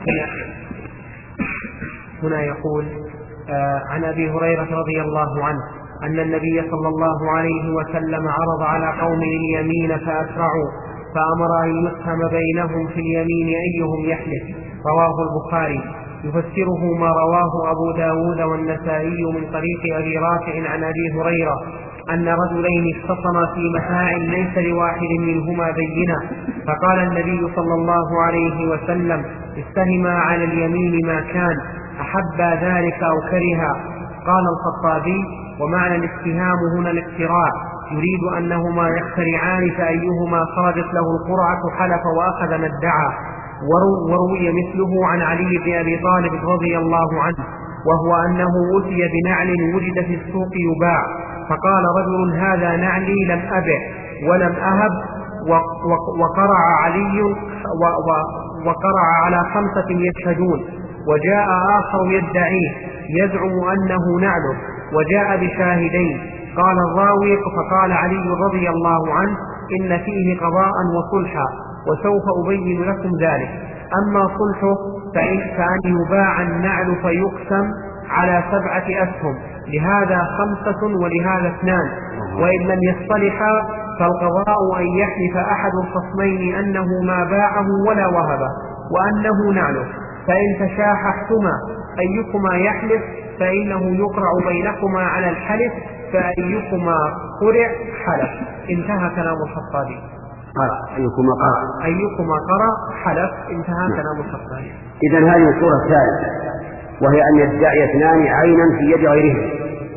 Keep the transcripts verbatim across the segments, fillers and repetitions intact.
هنا يقول آه عن أبي هريرة رضي الله عنه أن النبي صلى الله عليه وسلم عرض على قوم اليمين فأسرعوا فأمر أن يسهم بينهم في اليمين أيهم يحلف. رواه البخاري. يفسره ما رواه أبو داود والنسائي من طريق أبي رافع عن أبي هريرة أن رجلين اختصما في متاع ليس لواحد منهما بينة، فقال النبي صلى الله عليه وسلم: استهما على اليمين ما كان، أحب ذلك أو كرها. قال الخطابي: ومعنى الاستهام هنا الاقتراع، يريد أنهما يخترعان فأيهما خرجت له القرعة حلف وأخذ ما ادعى. وروي مثله عن علي بن أبي طالب رضي الله عنه، وهو أنه أتي بنعل وجد في السوق يباع، فقال رجل: هذا نعلي لم أبع ولم أهب. وقرع علي وقرع على خمسة يشهدون، وجاء آخر يدعيه يزعم أنه نعله، وجاء بشاهدين. قال الراوي: فقال علي رضي الله عنه: إن فيه قضاء وصلحا، وسوف أبين لكم ذلك. أما صلحه فأن يباع النعل فيقسم على سبعة أسهم، لهذا خمسة ولهذا اثنان، وإن لم يصطلحا فالقضاء أن يحلف أحد الخصمين أنه ما باعه ولا وهبه وأنه نعله، فإن تشاححتما أيكما يحلف فإنه يقرع بينكما على الحلف، فأيكما قرع حلف. انتهى كلام الخطابي. أيكما قرأ أيكما قرأ حلف. انتهى كلام الخطابي. إذن هذه الصورة الثالثة، وهي أن يدعي اثنان عينا في يد غيرهما،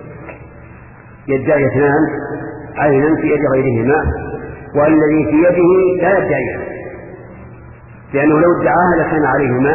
يدعي اثنان عينا في يد غيرهما، والذي في يده لا يدعيها، لأنه لو ادعاها لكان عليهما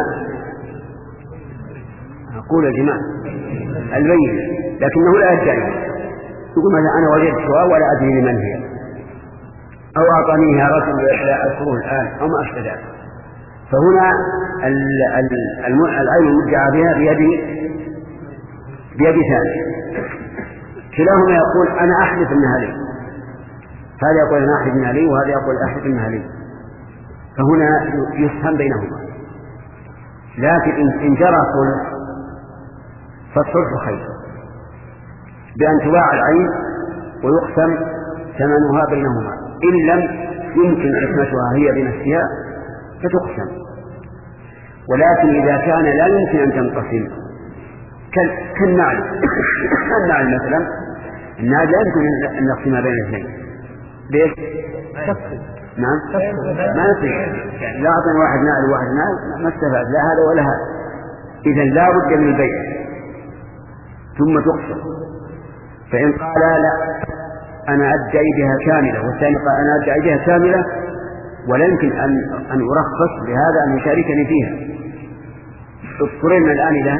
أقول الجماع البين، لكنه لا يدعيها، يقول: ماذا أنا وجدتها ولا أدري لمن هي، أو أعطانيها رجل لا أذكره الآن، أو ما أشبه ذلك. فهنا العين المدعى بها بيد بيد ثاني، كلاهما يقول: أنا أحلف أنها لي، هذا يقول: أنا أحلف أنها لي، وهذا يقول: أحلف أنها لي. فهنا يسهم بينهما. لكن إن جرى صلح فالصلح خير، بأن تباع العين ويقسم ثمنها بينهما، إن لم يمكن عصمتها هي بنفسها فتقسم. ولكن إذا كان لا يمكن أن تنقسم كالنعل النعل مثلا، النعل لا يمكن أن نقسم بين الاثنين. ليش؟ نعم ما نصير، لا أعطي واحد نعل وواحد نعل ما استفاد لا هذا ولا هذا. إذن لا بد من البيع ثم تقسم. فإن قال: لا أنا أدعي بها كاملة، والثاني قال: أنا أدعي بها كاملة ولا يمكن أن أن أرخص لهذا أن يشاركني فيها، اضطررنا الآن إلى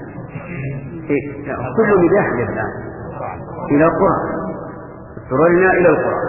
كل من يحلف الآن إلى القرى، اضطررنا إلى القرى.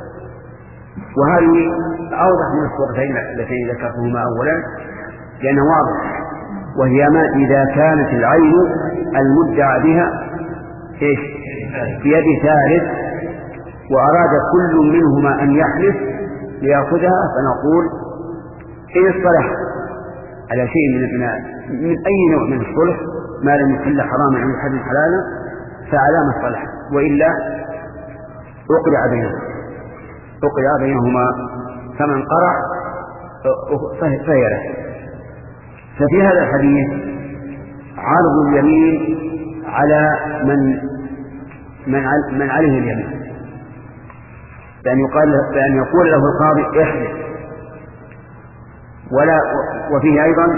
وهذه أوضح من الصورتين التي ذكرتهما أولا، لأنه واضح، وهي ما إذا كانت العين المدعى بها إيش بيد ثالث وأراد كل منهما أن يحلف ليأخذها، فنقول: إن اصطلح على شيء من, من أي نوع من الصلح ما لم يكن حراما عن حد حلالا فعلى ما اصطلح، وإلا أقرع بينهما أقرع بينهما فمن قرع فهي له. ففي هذا الحديث عرض اليمين على من من, من عليه اليمين، بأن يقال بأن يقول له القاضي: احلف. ولا وفيه أيضا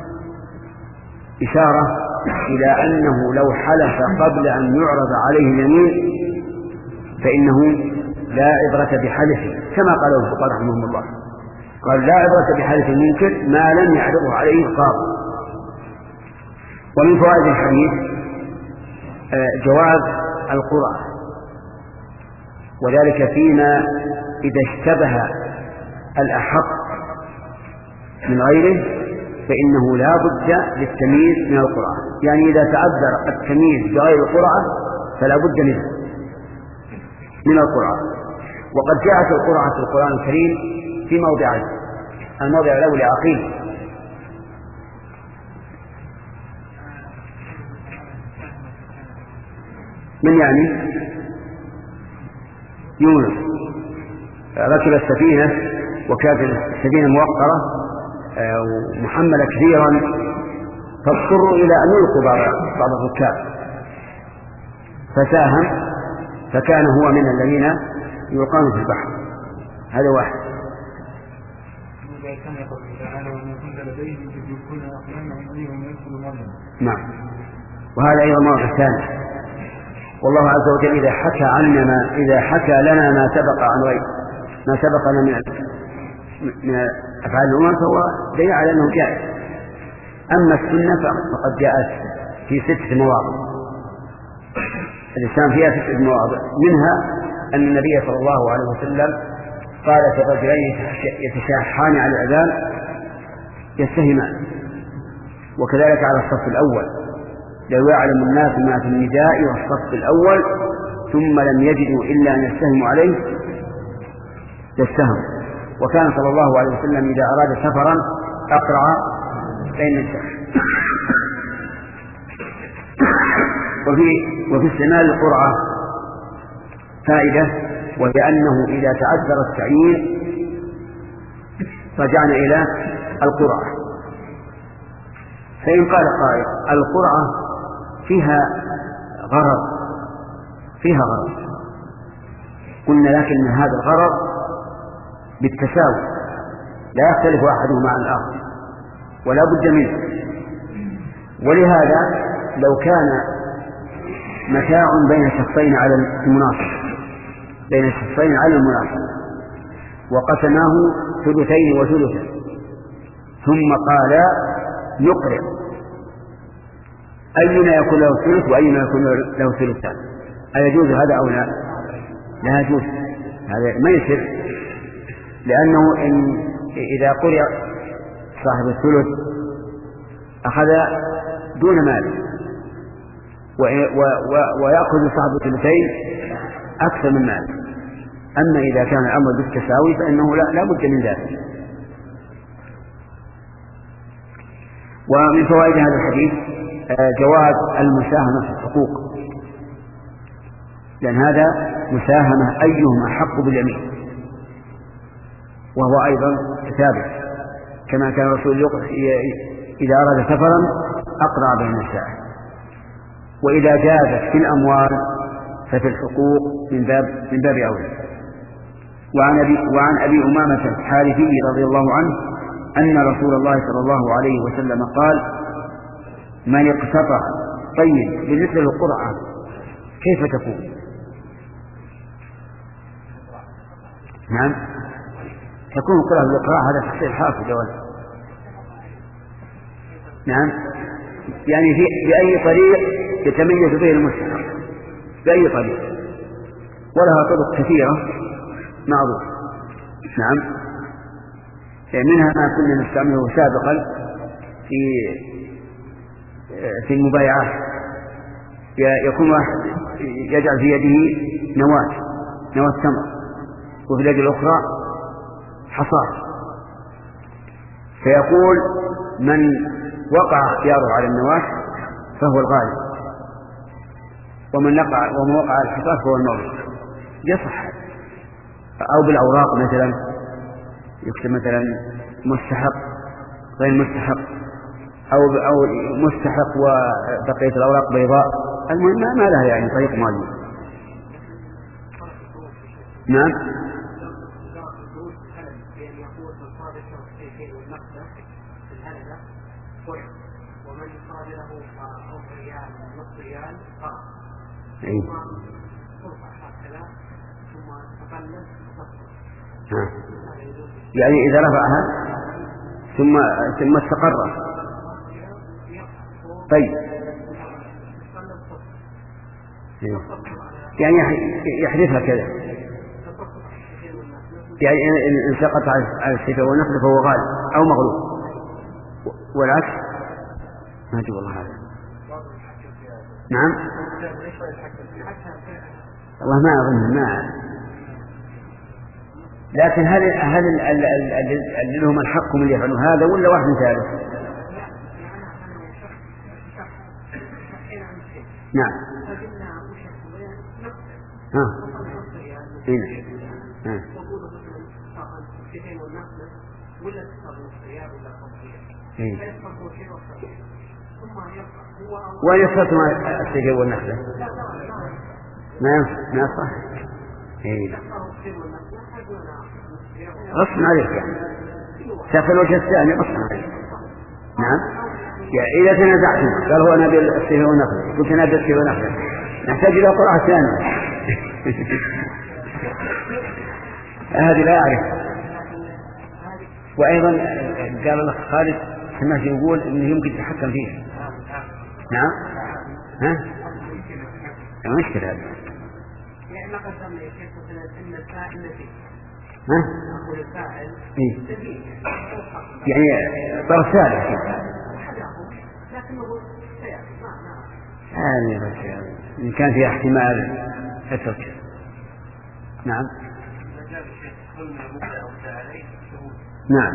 إشارة إلى أنه لو حلف قبل أن يعرض عليه اليمين فإنه لا عبرة بحلفه، كما قال الفقهاء رحمهم الله، قال: لا عبرة بحلف المنكر ما لم يعرضه عليه القاضي. ومن فوائد الحديث جواز القرعة، وذلك فيما إذا اشتبه الأحق من غيره فإنه لا بد للتمييز من القرعة، يعني إذا تعذر التمييز بغير القرعة فلا بد منه من القرعة. وقد جاءت القرعة في القرآن الكريم في موضعين: الموضع الأول عقيل من يعني يونس ركب السفينة وكانت السفينة موقرة ومحملة كثيرا، فاضطروا إلى أن يلقوا بعض الركاب، فساهم فكان هو من الذين يلقون في البحر. هذا واحد. نعم. وهذا أيضا موضع ثاني. والله عز وجل إذا حكى عنا ما إذا حكى لنا ما سبق عن غير ما سبق لنا من من أفعال الأمم فهو دليل على أنه جائز. أما السنة فقد جاءت في ستة مواضع، الإسلام فيها ستة مواضع، منها أن النبي صلى الله عليه وسلم قال في الرجلين يتشاحان على الأذان يستهمان، وكذلك على الصف الأول لو يعلم الناس ما في النداء والصف الأول ثم لم يجدوا إلا أن يستهموا عليه يستهم. وكان صلى الله عليه وسلم إذا أراد سفرا أقرع بين الشخص. وفي وفي استعمال القرعة فائدة، وهي أنه إذا تعذر التعيين رجعنا إلى القرعة. فإن قال قائل القرعة فيها غرض فيها غرض قلنا لكن هذا الغرض بالتساوي لا يختلف أحدهما عن الآخر ولا بد منه. ولهذا لو كان متاع بين شخصين على المناصر بين شخصين على المناصر وقسماه ثلثين وثلثا ثم قال نقرع أينا يكون له ثلث وأينا يكون له ثلثان، أيجوز هذا أو لا؟ لا يجوز، هذا ما يصير، لأنه إن إذا قرع صاحب الثلث أخذ دون مال ويأخذ صاحب الثلثين أكثر من مال. أما إذا كان الأمر بالتساوي فإنه لا, لا بد من ذلك. ومن فوائد هذا الحديث جواز المساهمة في الحقوق، لأن هذا مساهمة أيهما حق باليمين، وهو أيضا ثابت كما كان الرسول إذا أراد سفرا أقرع بين النساء. وإذا جازت في الأموال ففي الحقوق من باب من باب أولى. وعن أبي, وعن أبي أمامة الحارثي رضي الله عنه أن رسول الله صلى الله عليه وسلم قال من اقتطع طيب بمثل القرعة كيف تكون؟ نعم تكون القرعة بالإقراع هذا تحصيل حاصل يا ولد. نعم يعني في بأي طريق يتميز به المستحق بأي طريق، ولها طرق كثيرة معروف. نعم منها ما كنا نستعمله سابقا في في المبايعات، يكون واحد يجعل في يده نواة نواة تمر وفي اليد الأخرى حصاد، فيقول من وقع اختياره على النواة فهو الغالب، ومن وقع ومن وقع على الحصاد فهو المغلوب. يصح. أو بالأوراق مثلا يكتب مثلا مستحق غير مستحق أو أو مستحق وبقية الأوراق بيضاء، المهم ما لها يعني طريق معين. نعم أي. يعني إذا رفعها ثم ثم استقر. طيب يعني يحذفها كذا، يعني إن سقط على الشفاء ونقل فهو غالب أو مغلوب، والعكس ما أدري والله هذا. نعم والله ما أظن ما لكن هل هل اللي لهم الحق من يفعلوا هذا ولا واحد ثالث؟ نعم ها هنا ها وين يصفر الشجر والنخلة؟ ما ما يصح. إيه لا. غصب عليك يعني. شاف الوجه الثاني غصب عليك. نعم. يعني إذا تنازعتم قال هو نبي الشجر والنخلة، قلت نبي الشجر والنخلة، نحتاج إلى قراءة ثانية. هذه لا أعرف. وأيضا قال الأخ خالد سمعت يقول إنه يمكن يتحكم فيه. نعم. ها؟ مشكلة هذا. يعني ما قدمنا يا شيخ مثلا إن الفاعل نفي. ها؟ أقول الفاعل. إيه. يعني طرف ثالث. لكنه سيأتي ما ما. هذه بس إن كان فيها احتمال اترك. نعم. نعم.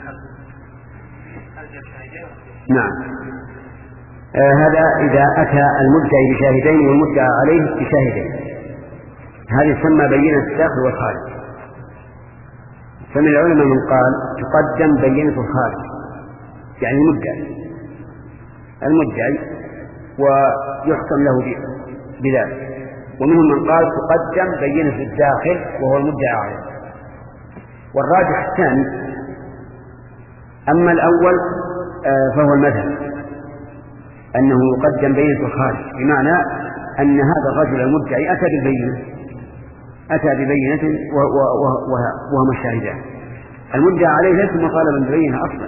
نعم. آه هذا إذا أتى المدعي بشاهدين والمدعى عليه بشاهدين، هذه يسمى بينة الداخل والخارج. فمن العلماء من قال تقدم بينة الخارج يعني المدعي المدعي ويحكم له بذلك، ومنهم من قال تقدم بينة الداخل وهو المدعى عليه. والراجح الثاني. أما الأول آه فهو المذهب أنه يقدم بينة الخارج، بمعنى أن هذا الرجل المدعي أتى بالبينة أتى ببينة وهما الشاهدان. المدعى عليه ليس مطالبا ببينة أصلا،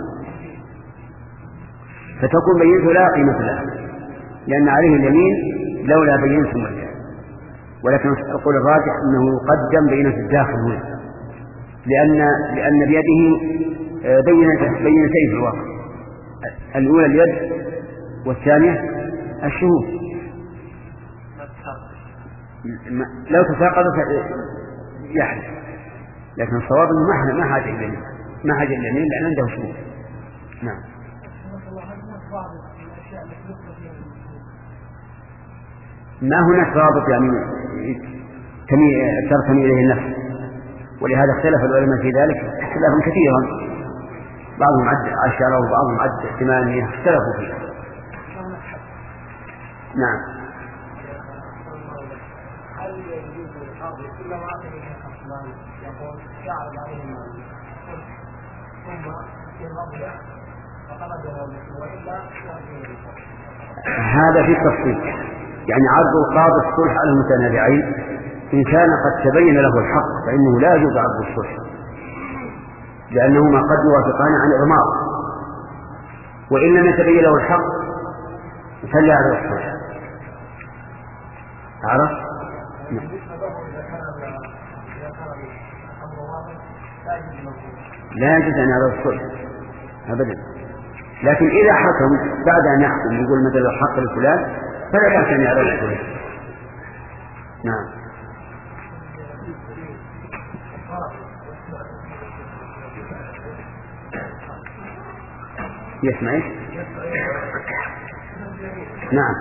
فتكون بينته لا قيمة لها لأن عليه اليمين لولا بينة المدعى. ولكن أقول الراجح أنه يقدم بينة الداخل هنا، لأن لأن بيده بينتين في الواقع، الأولى اليد والثانية الشهود. لو تساقط يحدث، لكن الصواب أنه ما حاجة إلى اليمين ما حاجة إلى اليمين لأن عنده شهود. نعم. ما هناك رابط يعني ترتمي إليه النفس، ولهذا اختلف العلماء في ذلك اختلافا كثيرا، بعضهم عد عشرة وبعضهم عد ثمانية، اختلفوا فيه. نعم. هل يجوز الحاضر كل ما أخذ الخصمان يقول شعر عليهم ثم في الربع فقد وإلا هذا في التفصيل، يعني عرض القاضي الصلح على المتنازعين إن كان قد تبين له الحق فإنه لا يجوز عرض الصلح، لأنهما قد يوافقان عن إضمار، وإن لم يتبين له الحق فليعرض الصلح. عرف؟ لا يجوز أن يعرض الصلح أبدا، لكن إذا حكم بعد أن يحكم يقول مثل الحق لفلان فلا بأس أن يعرض الصلح. نعم. يسمع ايش؟ نعم.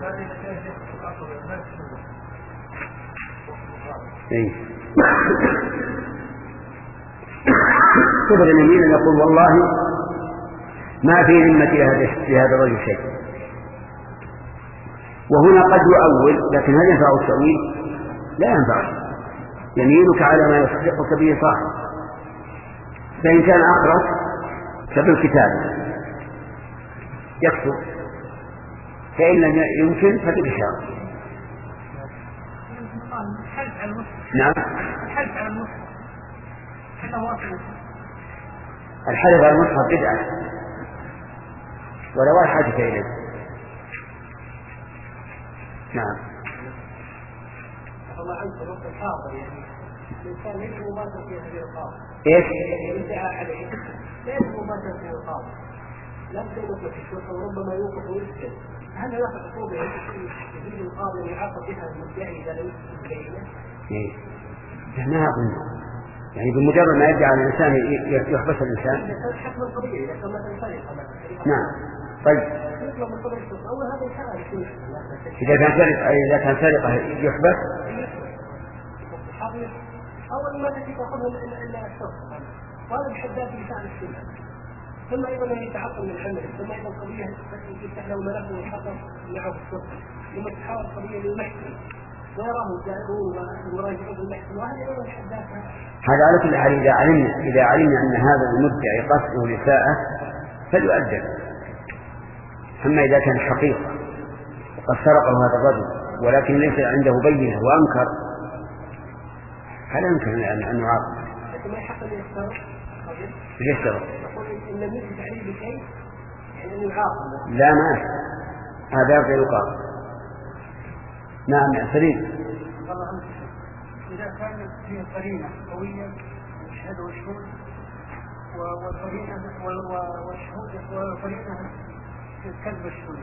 اي كبر اليمين يقول والله ما في ذمتي لهذا الرجل شيء، وهنا قد يؤول، لكن هل ينفع التأويل؟ لا ينفع. يمينك على ما يصدقك به صاحب، فإن كان أقرب فبالكتاب يكتب، فإن لم يمكن فبالإشارة. نعم. الحلف على المصحف الحلف على المصحف بدعة ولا حاجة إليه. نعم. الله عنك الوقت الحاضر يعني الإنسان ليس مباشر في هذه القاضي. إيش؟ الادعاء عليه ليس مباشر في القاضي، لا تدرك في الشرطة وربما يوقف ويسكت. هل هناك عقوبة يجب القاضي أن يعاقب بها المدعي إذا لم يكن بينه؟ إيه. ما أظن يعني بمجرد ما يدعي على الإنسان يحبس الإنسان. حكم القضية إذا كان مثلا سرقة. نعم. طيب. إذا كان سرقة إذا كان سرقة يحبس. صحيح أو ما الذي تأخذه إلا الشرط وهذا بحدات لسان السنة. ثم أيضا يتعقل من حمله، ثم أيضا قضية يفتح له ملف ويحقق معه الشرط، ثم تحاول قضية للمحكمة ويراه الجائرون ويراجعون المحكمة، وهذه أيضا بحدات. هذا على كل حال إذا علمنا إذا علمنا أن هذا المدعي قصده لساءة فليؤدب. أما إذا كان حقيقة وقد سرقه هذا الرجل ولكن ليس عنده بينة وأنكر فلا يمكن أن نعاقب. لكن ما يحق أن يشترط. يشترط. يقول إن لم يثبت عليه بشيء يعني أن يعاقب. لا ما هذا غير يقاضى. نعم يا سليم. إذا كانت فيه قرينة قوية يشهد وشهود والقرينة والشهود والقرينة كذب الشهود.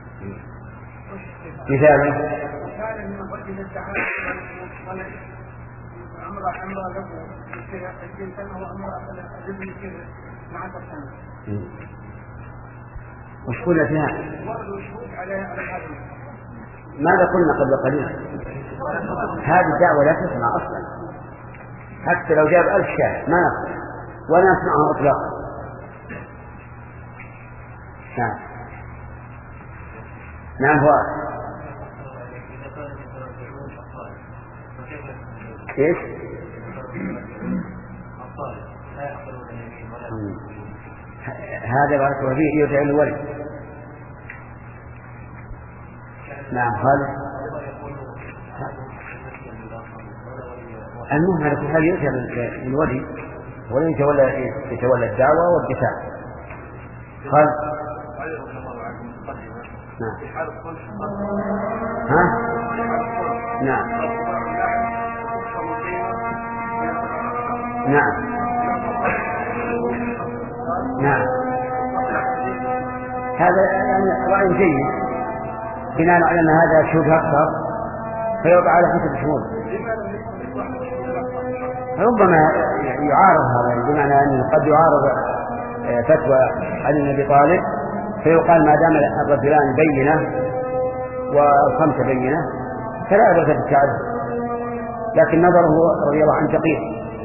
مثالا مثالا من الرجل الدعاء ولد عمره عمره له عشرين سنة وعمره ابن كبر مع سنة. وش قلنا فيها؟ ورد وشهود على على هذا. ماذا قلنا قبل قليل؟ هذه الدعوة لا تسمع أصلا حتى لو جاب ألف شاهد ما نسمع ولا نسمعها إطلاقا. نعم نعم هو ايش؟ هذا بارك الله فيه يدعي الولد. نعم خالد. المهم على كل حال يؤتى الولي ولا يتولى يتولى الدعوة والدفاع. خالد. نعم. ها؟ نعم. نعم. نعم. هذا يعني رأي جيد بناء على أن هذا شهود أكثر فيوضع على حسب الشهود. ربما يعارض هذا بمعنى أنه قد يعارض فتوى علي بن أبي طالب فيقال ما دام الرجلان بينة والخمسة بينة فلا بأس بالتعدد، لكن نظره رضي الله عنه دقيق.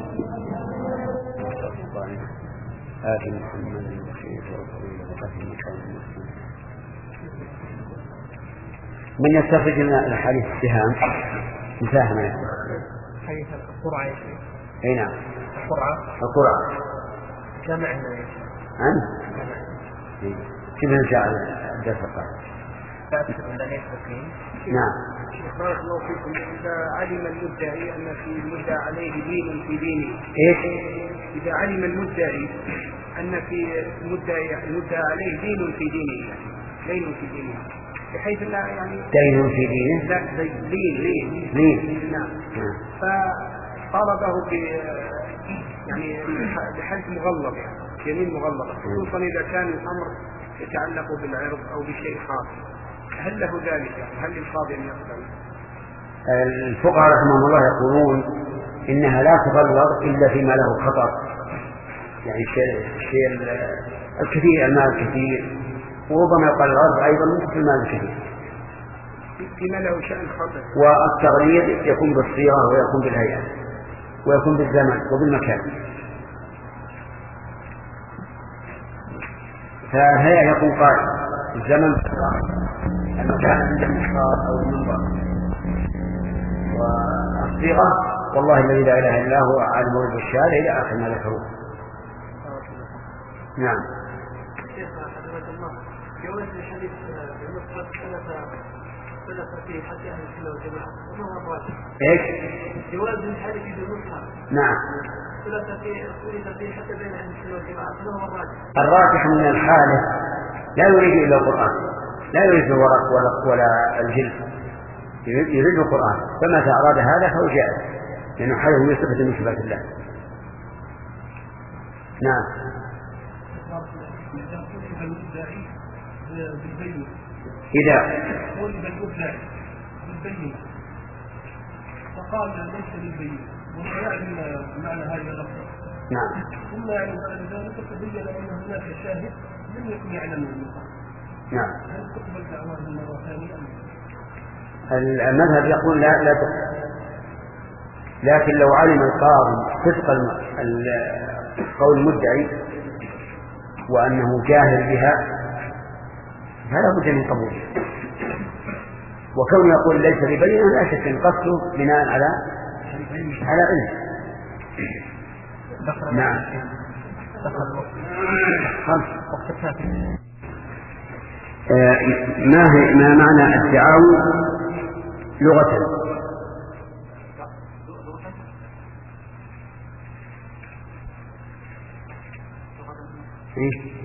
آتي محمد البشير ورسوله وقتل مكان من يستخرج من الحديث السهام مساهمة حديث القرعة يا شيخ. أي نعم القرعة القرعة جمعنا يا شيخ. عن كيف نشاء الدرس القادم. نعم. بارك الله فيكم. إذا علم المدعي أن في المدعى عليه دين في دينه. إيش؟ إذا علم المدعي أن في المدعي المدعى عليه دين في دينه دين في دينه بحيث لا يعني دين في دينه. لا دين لين لين. نعم. فطالبه ب يعني بحد مغلظ يعني يمين مغلظة خصوصا إذا كان الأمر يتعلق بالعرض أو بشيء خاص. هل له ذلك؟ هل للقاضي أن يقبل؟ الفقهاء رحمهم الله يقولون إنها لا تغلظ إلا فيما له خطر، يعني الشيء الكثير المال الكثير، وربما يقال العرض أيضا مثل المال الكثير فيما له شأن خطر. والتغليظ يكون بالصيغة ويكون بالهيئة ويكون بالزمن وبالمكان. فهي يكون قائم الزمن المكان عند المحراب أو المنبر، والصيغة والله الذي لا إله إلا هو عالم الغيب والشهادة إلى آخر ما ذكروه. نعم. شيخنا حفظك الله جواز الحديث بالنسبة ثلاثة في حتى أهل السنة والجماعة وما هو الراجح؟ إيش؟ جواز الحديث بالمصحف. نعم. ثلاثة في حتى بين أهل السنة والجماعة وما هو الراجح؟ الراجح من الحالة لا يريد إلا القرآن، لا يريد الورق ولا ولا الجلد، يريد القرآن، فمتى أراد هذا فهو جائز لأنه حاله من صفة من صفات الله. نعم. إذا طلب المدعي بالبينة فقال ليس بالبينة ويعلم معنى هذه اللفظة. نعم. ثم يعلم بعد ذلك تبين أن هناك شاهد لم يكن يعلم المقام. نعم. هل تقبل دعواه مرة ثانية؟ المذهب يقول لا لا تقبل. لكن لو علم القاضي صدق قول المدعي وأنه جاهل بها فلا بد من قبوله. وكون يقول ليس ببينة لا شك أن قصده بناء على على علم. نعم. آه ما هي ما معنى الدعاوى لغة؟ إيه؟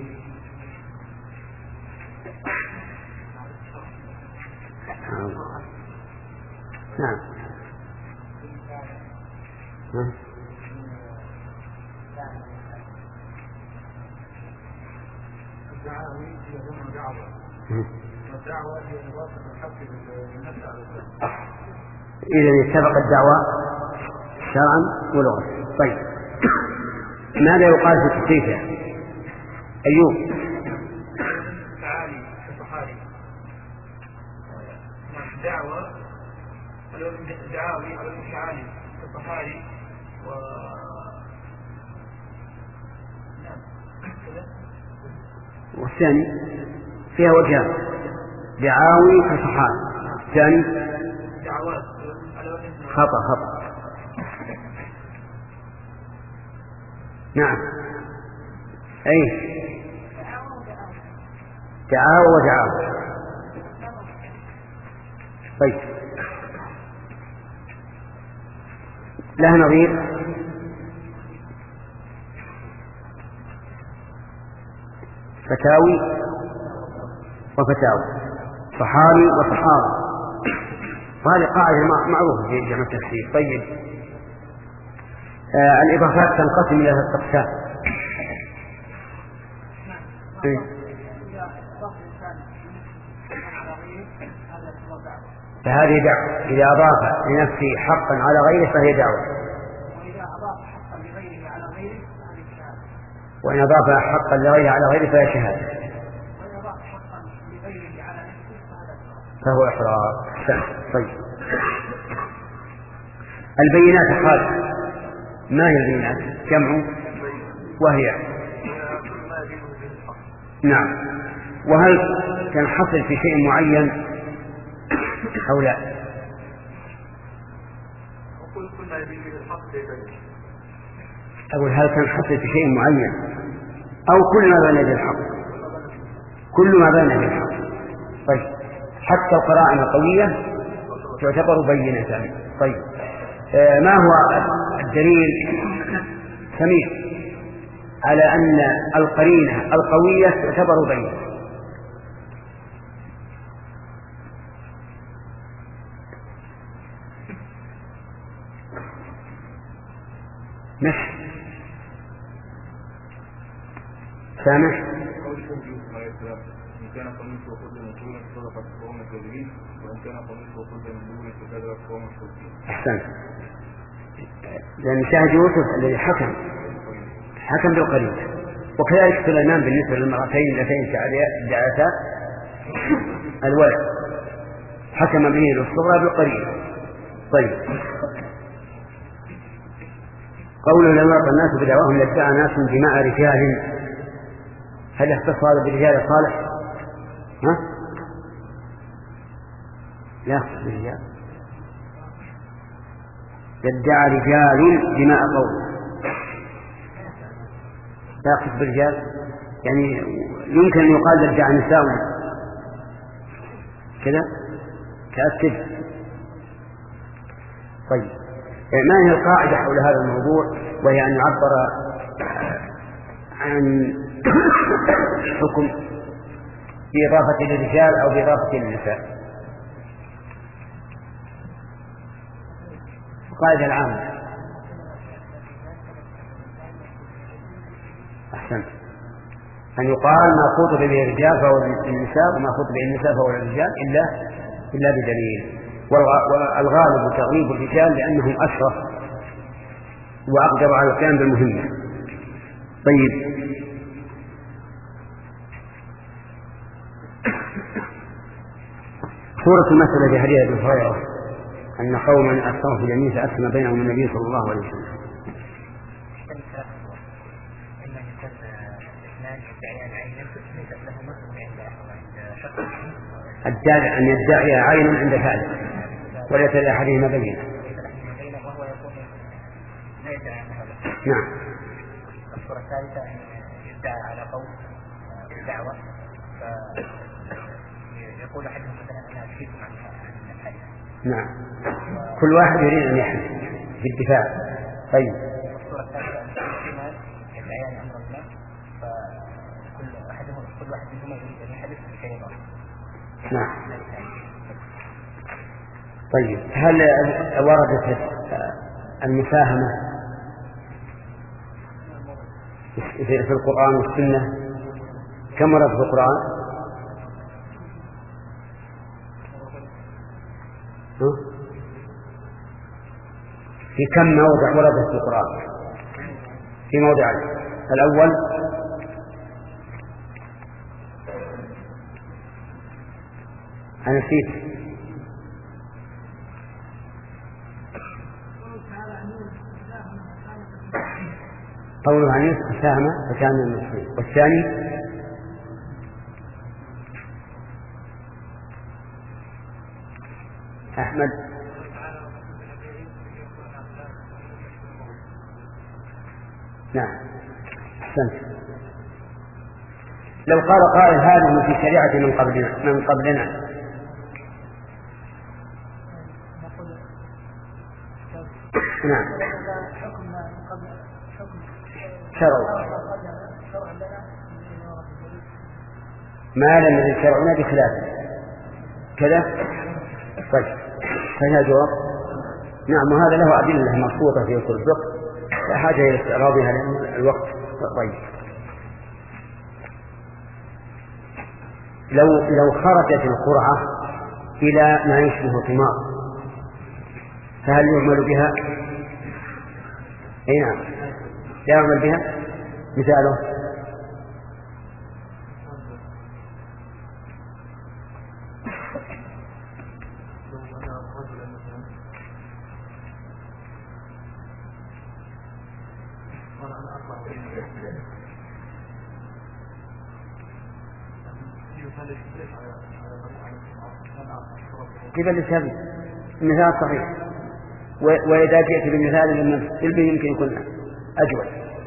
نعم. نعم. إذا اتفق الدعوة شرعا ولغة. طيب ماذا يقال في التكليف؟ أيوب. تعالي الصحابي دعوة دعاوي على المشاعري الصحابي و والثاني فيها وجهان دعاوي كصحابي. الثاني دعوات خطأ خطأ. نعم. أي دعاوى ودعاوى. طيب لها نظير؟ فتاوي وفتاوي، صحابي وصحابة، وهذه قاعدة معروفة في جمع التفسير. طيب آه الإضافات تنقسم إلى ثلاثة أقسام. فهذه دعوة إذا أضاف لنفسه حقا على غيره فهي دعوة، وإن أضاف حقا لغيره على غيره فهي شهادة، فهو إحرار. طيب البينات خالص، ما هي البينات؟ جمع وهي نعم. وهل تنحصر في شيء معين أو لا؟ أقول هل تنحصر في شيء معين أو كل ما بين يدي الحق؟ كل ما بين يدي الحق. طيب حتى القرائن القوية تعتبر بينة. طيب آه ما هو الدليل سمير على أن القرينة القوية تعتبر بينة؟ مش سامح؟ إن كان قميصه قد من طول فصدقت قوم الكاذبين وإن كان قميصه قد من دون فكذبت قوم الصادقين. أحسنت. لأن شاهد يوسف الذي حكم حكم بالقرينة، وكذلك سليمان بالنسبة للمرأتين اللتين ادعتا الولد حكم به للصغرى بالقرينة. طيب قوله لما يعطى الناس بدعواهم لادعى ناس دماء رجال، هل يختص هذا برجال صالح؟ ها؟ لا يختص برجال، يدعى رجال دماء قوم، لا يختص برجال. يعني يمكن أن يقال يدعى نساء كذا كأكد. طيب ما هي القاعدة حول هذا الموضوع؟ وهي أن يعبر عن حكم بإضافة للرجال أو بإضافة للنساء. القاعدة العامة. أحسنت. أن يقال ما خطب به الرجال فهو للنساء وما خطب به النساء فهو للرجال إلا إلا بدليل. والغالب تغليب الرجال لأنهم أشرف وأقدر على القيام بالمهمة. طيب صورة المسألة في حديث أبي هريرة أن قوما أفتروا في اليمين فأسلم بينهم النبي صلى الله عليه وسلم. الداعي أن يدعي عينا عند فعله وليس لأحدهما بينة. نعم. الصورة الثالثة أن يدعى على قول دعوة فيقول أحدهم مثلا أنا أشهدكم عن الحديث. نعم. كل واحد يريد أن يحدث في الدفاع. طيب. الصورة الثالثة أن الاحتمال يدعيان أمر الله فكل أحدهم كل واحد منهما يريد أن يحدث بشيء آخر. نعم. طيب هل وردت المساهمة في القرآن والسنة؟ كم ورد في القرآن؟ في كم موضع وردت في القرآن؟ في موضعين. الأول أنا نسيت. قوله عن يوسف ساهم فكان من المسلمين. والثاني أحمد. نعم أحسنت. لو قال قائل هذه في شريعة من قبلنا من قبلنا نعم شرعوا ما لم يرد شرعنا بخلافه كذا. طيب فهذا جواب. نعم وهذا له أدلة مبسوطة في أصول الفقه لا حاجة إلى استعراضها لأن الوقت. طيب لو لو خرجت القرعة إلى ما يشبه طماط فهل يعمل بها؟ أي نعم يعمل بها. مثاله قبل الشبه المثال صحيح. وإذا جئت بمثال لما تلبي يمكن يكون أجود.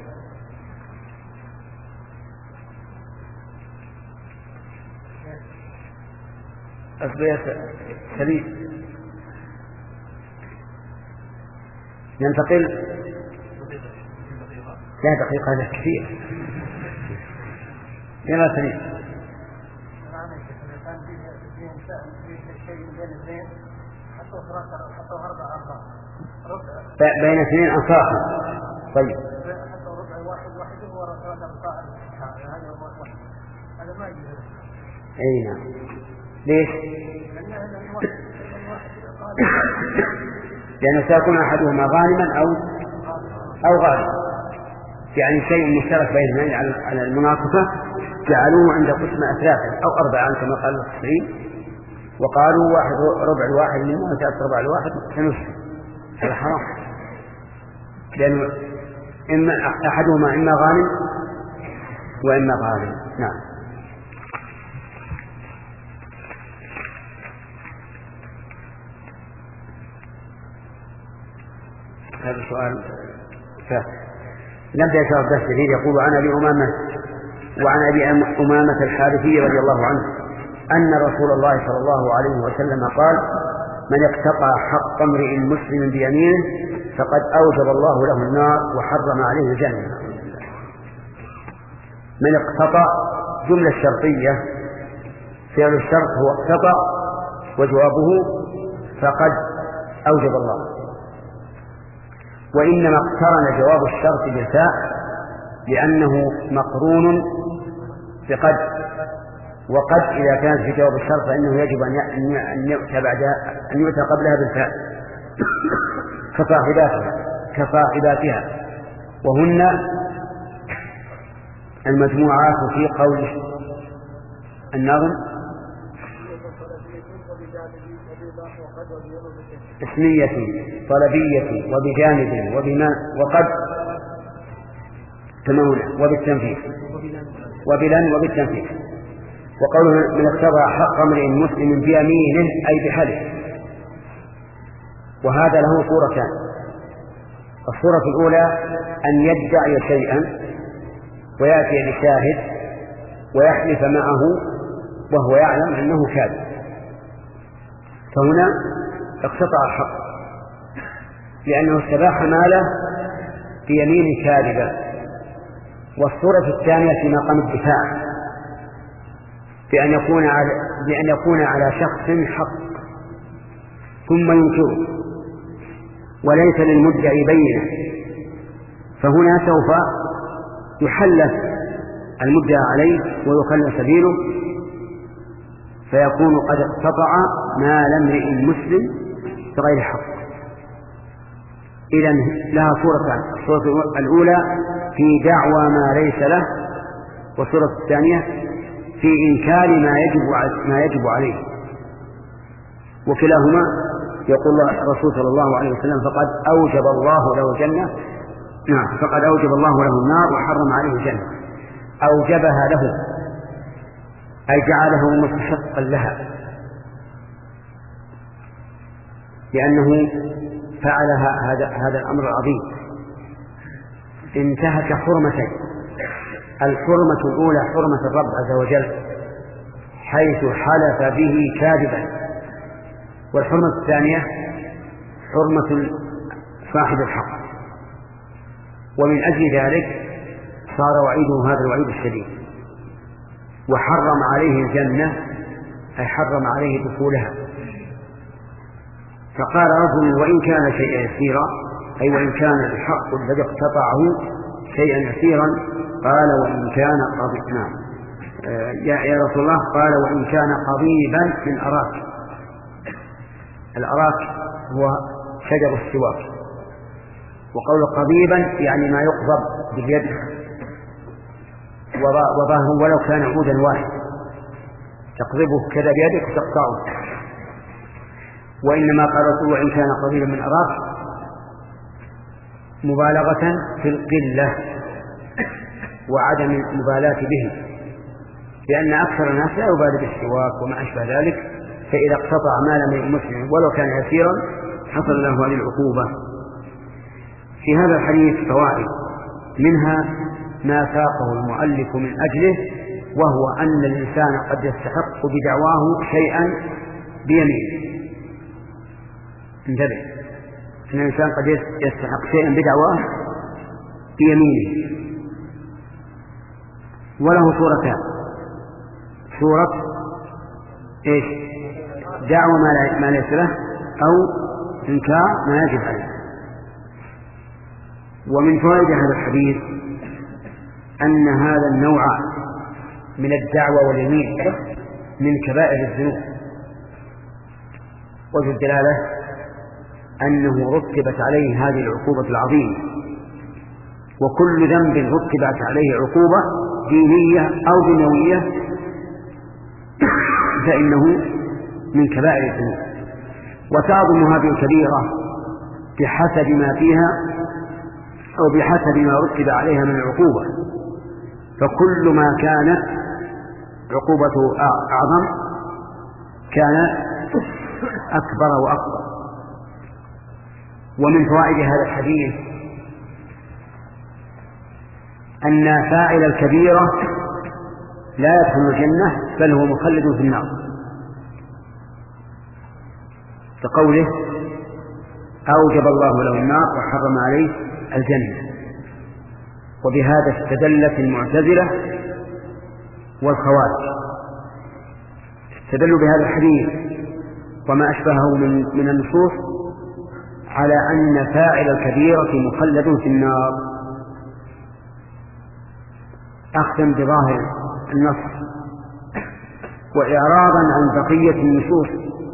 أصبح سليم. ننتقل. لا دقيقة هذا كثير. يلا سليم. بين اثنين أنصاف. طيب أي نعم. ليش؟ لأنه سيكون أحدهما غانما أو أو غالبا يعني شيء مشترك بينهما على المناصفة جعلوه عند قسم أثلاثة أو أربعة كما قال الصحيح وقالوا واحد ربع الواحد منه وثلاث ربع الواحد فنصف. هذا حرام لأنه إما أحدهما إما غانم وإما غالب. نعم. هذا سؤال فاتح. نبدأ شرح درس جديد. يقول عن أبي أمامة وعن أبي أمامة الحارثي رضي الله عنه أن رسول الله صلى الله عليه وسلم قال من اقتطع حق امرئ مسلم بيمينه فقد أوجب الله له النار وحرم عليه الجنة. من اقتطع جملة شرطية فعل الشرط هو اقتطع وجوابه فقد أوجب الله. وإنما اقترن جواب الشرط بالفاء لأنه مقرون بقد. وقد إذا كانت في جواب الشرط فإنه يجب أن يؤتى بعدها أن يؤتى قبلها بالفاء كصاحباتها كصاحباتها وهن المجموعات في قول النظم اسمية طلبية وبجانب وبما وقد تمونه وبالتنفيذ وبلن وبالتنفيذ. وقوله من اقتضى حق امرئ مسلم بيمينه أي بحلف. وهذا له صورتان: الصورة الأولى أن يدعي شيئا ويأتي بشاهد ويحلف معه وهو يعلم أنه كاذب، فهنا اقتطع الحق لأنه استباح ماله بيمين كاذبة. والصورة الثانية في مقام الدفاع بأن يكون على بأن يكون على شخص حق ثم ينكره وليس للمدعي بينه، فهنا سوف يحلف المدعى عليه ويخلى سبيله، فيكون قد اقتطع مال امرئ مسلم بغير حق. إذن لها صورتان: الصورة الأولى في دعوى ما ليس له، والصورة الثانية في إنكار ما يجب ما يجب عليه. وكلاهما يقول الرسول صلى الله عليه وسلم: فقد أوجب الله له الجنة، نعم فقد أوجب الله له النار وحرم عليه الجنة. أوجبها له أي جعله مستحقا لها، لأنه فعل هذا هذا الأمر العظيم، انتهك حرمتين: الحرمة الأولى حرمة الرب عز وجل حيث حلف به كاذبا، والحرمة الثانية حرمة صاحب الحق. ومن أجل ذلك صار وعيده هذا الوعيد الشديد، وحرم عليه الجنة أي حرم عليه دخولها. فقال رجل: وإن كان شيئا يسيرا، أي وإن كان الحق الذي اقتطعه شيئا يسيرا. قال: وإن كان قضيبا. نعم يا رسول الله. قال: وإن كان قضيبا من أراك. الأراك هو شجر السواك، وقول قضيبا يعني ما يقضب باليد، وظاهره ولو كان عودا واحد تقضبه كذا بيدك وتقطعه. وإنما قال رسول: وإن كان قضيبا من أراك مبالغة في القلة وعدم المبالاة به، لأن أكثر الناس لا يبالي بالسواك وما أشبه ذلك، فإذا اقتطع مال من مسلم ولو كان يسيرا حصل له هذه العقوبة. في هذا الحديث فوائد، منها ما ساقه المؤلف من أجله، وهو أن الإنسان قد يستحق بدعواه شيئا بيمينه. انتبه، أن الإنسان قد يستحق شيئا بدعواه بيمينه. وله صورتان: صورة إيش؟ دعوة ما ليس له، أو إنكار ما يجب عليه. ومن فوائد هذا الحديث أن هذا النوع من الدعوة واليمين من كبائر الذنوب. وجه الدلالة أنه رتبت عليه هذه العقوبة العظيمة، وكل ذنب رتبت عليه عقوبة دينية أو دنيوية فإنه من كبائر الذنوب. وتعظم هذه الكبيرة بحسب ما فيها أو بحسب ما رتب عليها من العقوبة، فكل ما كانت عقوبته أعظم كان أكبر وأكبر. ومن فوائد هذا الحديث أن فاعل الكبيرة لا يدخل الجنة بل هو مخلد في النار، كقوله: أوجب الله له النار وحرم عليه الجنة. وبهذا استدلت المعتزلة والخوارج، استدلوا بهذا الحديث وما أشبهه من, من النصوص على أن فاعل الكبيرة مخلد في النار، أخذا بظاهر النص وإعراضا عن بقية النصوص.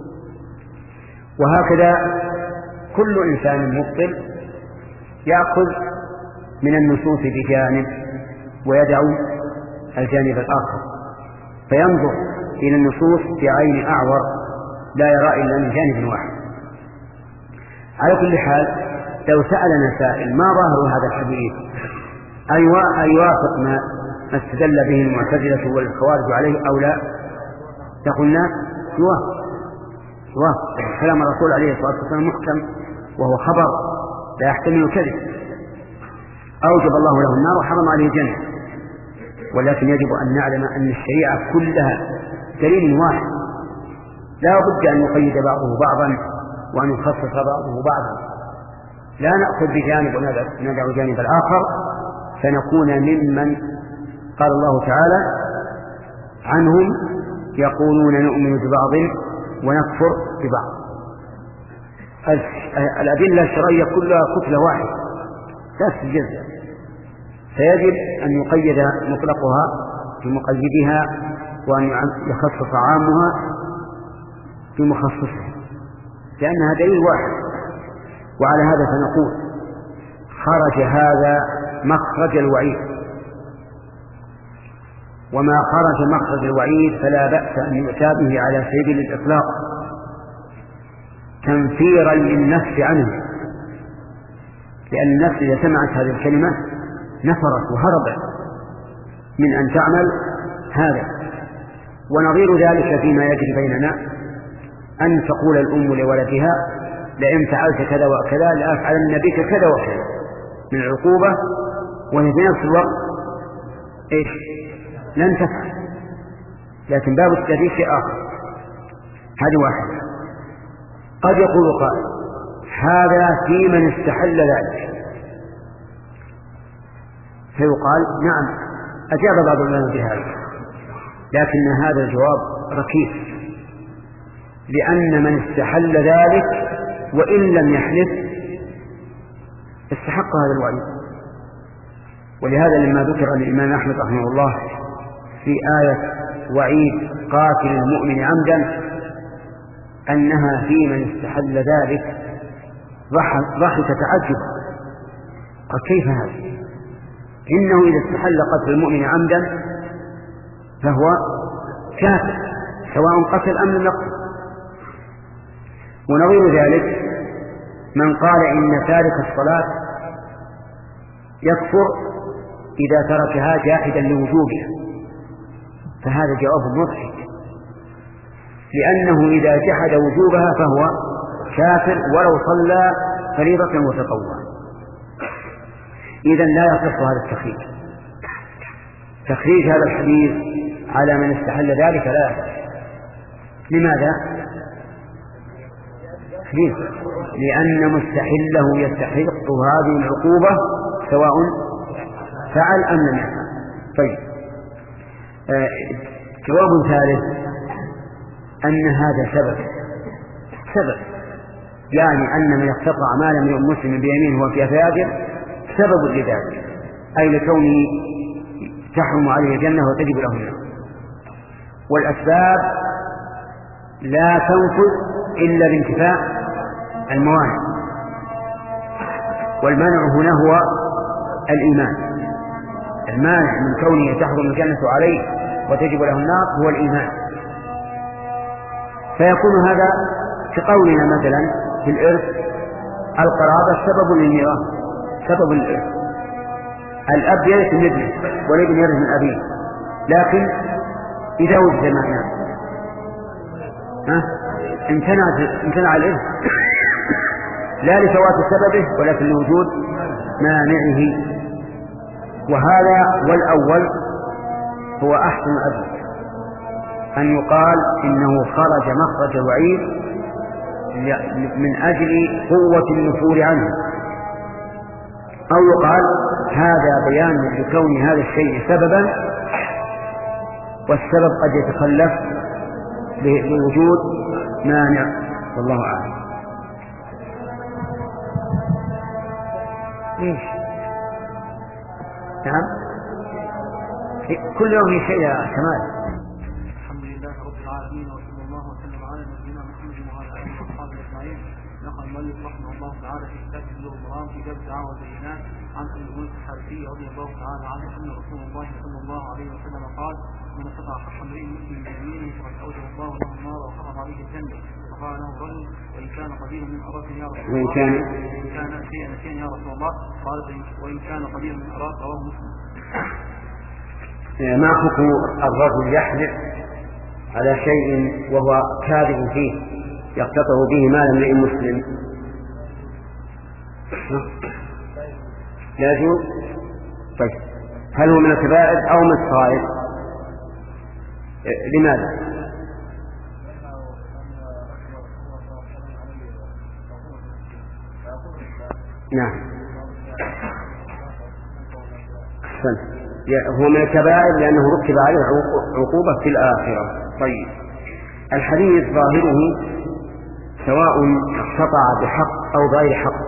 وهكذا كل إنسان مبطل يأخذ من النصوص بجانب ويدعو الجانب الآخر، فينظر إلى النصوص بعين أعور لا يرى إلا من جانب واحد. على كل حال لو سألنا سائل ما ظاهر هذا الحديث أيوافق ما استدل به المعتزلة والخوارج عليه أو لا، تقولنا يوافق يوافق كلام الرسول عليه الصلاة والسلام محكم وهو خبر لا يحتمل الكذب، أوجب الله له النار وحرم عليه الجنة. ولكن يجب أن نعلم أن الشريعة كلها دليل واحد لا بد أن يقيد بعضه بعضا وأن يخصص بعضه بعضا، لا نأخذ بجانب وندع جانب الآخر فنكون ممن قال الله تعالى عنهم يقولون نؤمن ببعض ونكفر ببعض. الأدلة الشرعية كلها كتلة واحدة لا تتجزأ، فيجب أن يقيد مطلقها بمقيدها وأن يخصص عامها بمخصصها لأنها دليل واحد. وعلى هذا فنقول خرج هذا مخرج الوعيد، وما خرج مخرج الوعيد فلا بأس أن يؤتى به على سبيل الإطلاق تنفيرا للنفس عنه، لأن النفس إذا سمعت هذه الكلمة نفرت وهربت من أن تعمل هذا. ونظير ذلك فيما يجري بيننا أن تقول الأم لولدها لئن فعلت كذا وكذا لأفعلن بك كذا وكذا من العقوبة، وهي في نفس الوقت إيش لن تفعل، لكن باب التهديد شيء آخر. هذه واحدة. قد يقول قائل هذا في من استحل ذلك، فيقال نعم أجاب بعض العلماء بهذا، لكن هذا الجواب ركيك، لأن من استحل ذلك وإن لم يحلف استحق هذا الوعيد. ولهذا لما ذكر الإمام أحمد رحمه الله في آية وعيد قاتل المؤمن عمدا أنها في من استحل ذلك ضحك تعجب، قال كيف هذا؟ إنه إذا استحل قتل المؤمن عمدا فهو كافر سواء قتل أم لم يقتل. ونظير ذلك من قال إن تارك الصلاة يكفر إذا تركها جاحدا لوجوبها، فهذا جواب مضحك، لأنه إذا جحد وجوبها فهو كافر ولو صلى فريضة وتطوعا. إذن لا يصح هذا التخريج. تخريج هذا الحديث على من استحل ذلك لا يصح. لماذا؟ ليه؟ لأن مستحله يستحق هذه العقوبة سواء فعل أم لم يفعل. طيب آه جواب ثالث أن هذا سبب سبب يعني أن من يقتطع مالا من مسلم بيمينه وفي فاجر سبب لذلك، أي لكونه تحرم عليه الجنة وتجب له النار. والأسباب لا تنفذ إلا بانتفاء الموانع، والمانع هنا هو الإيمان. المانع من كونه تحرم الجنة عليه وتجب له النار هو الإيمان. فيكون هذا كقولنا مثلا في الإرث القرابة سبب للميراث، سبب للإرث. الأب يرث من ابنه والابن يرث من أبيه، لكن إذا وجد معناه امتنع امتنع الإرث لا لفوات سببه ولكن لوجود مانعه. وهذا والأول هو أحسن أدلة أن يقال إنه خرج مخرج الوعيد من أجل قوة النفور عنه، أو يقال هذا بيان لكون هذا الشيء سببا والسبب قد يتخلف لوجود مانع، والله أعلم. ليش؟ نعم كل يوم شيء يا كمال. الحمد لله رب العالمين وصلى الله وسلم على نبينا محمد وعلى اله وصحبه اجمعين. نقل المؤلف رحمه الله تعالى في كتاب بلوغ المرام في باب الدعوه والبينات عن ابي هريره الحارثي رضي الله تعالى عنه ان رسول الله صلى الله عليه وسلم قال: من استطاع حق امرئ مسلم بيمينه فقد اوجب الله له النار وحرم عليه الجنه. فقال له رجل وإن كان قديما من أراك يا رسول الله وإن كان وإن كان شيئا نسيا يا رسول الله قال وإن كان قديما من أراك رواه مسلم. ما حكم الرجل يحلف على شيء وهو كاذب فيه يقتطع به مال امرئ مسلم؟ لا يجوز. طيب هل هو من الكبائر أو من الصغائر؟ لماذا؟ نعم أحسنت. هو من الكبائر لأنه رتب عليه عقوبة في الآخرة. طيب الحديث ظاهره سواء اقتطع بحق أو غير حق.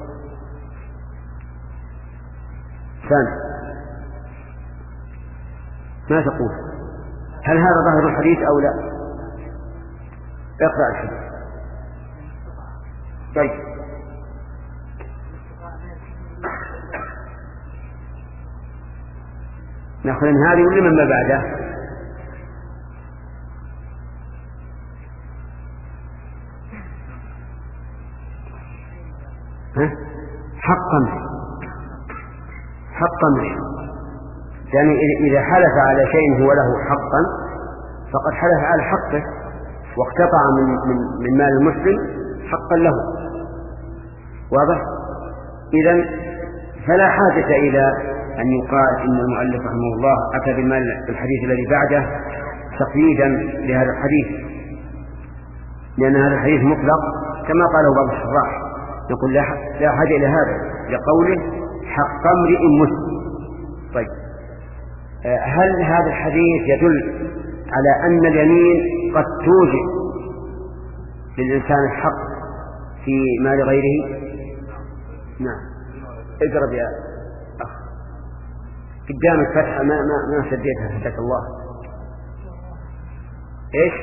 ثاني ما تقول؟ هل هذا ظاهر الحديث أو لا؟ اقرأ الحديث. طيب نأخذ من هذه ولا من ما بعده؟ ها؟ حقا حقا يعني إذا حلف على شيء هو له حقا فقد حلف على حقه واقتطع من, من, من مال المسلم حقا له. واضح؟ إذن فلا حاجة إلى أن يقال إن المؤلف رحمه الله أتى بالمال الحديث الذي بعده تقييدا لهذا الحديث، لأن هذا الحديث مطلق كما قاله بعض الشراح، يقول لا حاجة إلى هذا لقوله حق امرئ مسلم. طيب هل هذا الحديث يدل على أن اليمين قد توجب للإنسان الحق في مال غيره؟ نعم. اقرب يا أخ قدام الفتحة ما ما ما سديتها هداك الله. ايش؟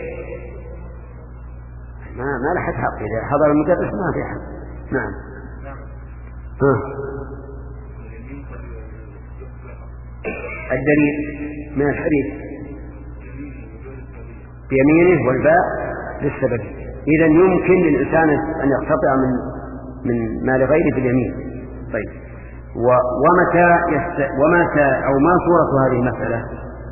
ما ما لحد حق إذا حضر المدرس ما في حق. نعم. ها. الدليل من الحديث بيمينه والباء للسبب. إذا يمكن للإنسان أن يقتطع من من مال غيره باليمين. طيب ومتى يست... ومتى أو ما صورة هذه المسألة؟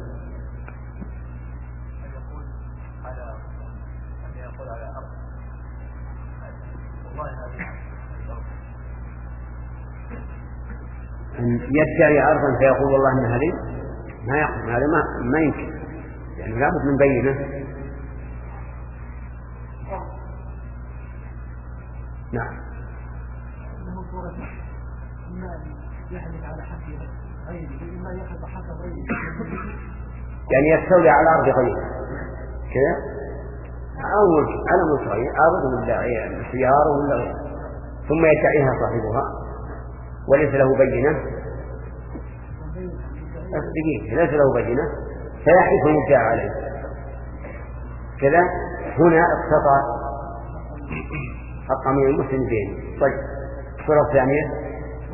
أن يدعي أرضا فيقول والله إنها لي، ما يقول هذا ما ما يمكن، يعني لابد من بينه. نعم. يحلف على حق غيره إما يأخذ حق غيره يعني يستولي على أرض غيره كذا أو ملك على ملك غيره أرض ولا سيارة ولا غيره ثم يدعيها صاحبها وليس له بينة، دقيقة ليس له بينة فيحلف المدعى عليه كذا، هنا اقتطع حق من المسلم بينه. طيب الصورة الثانية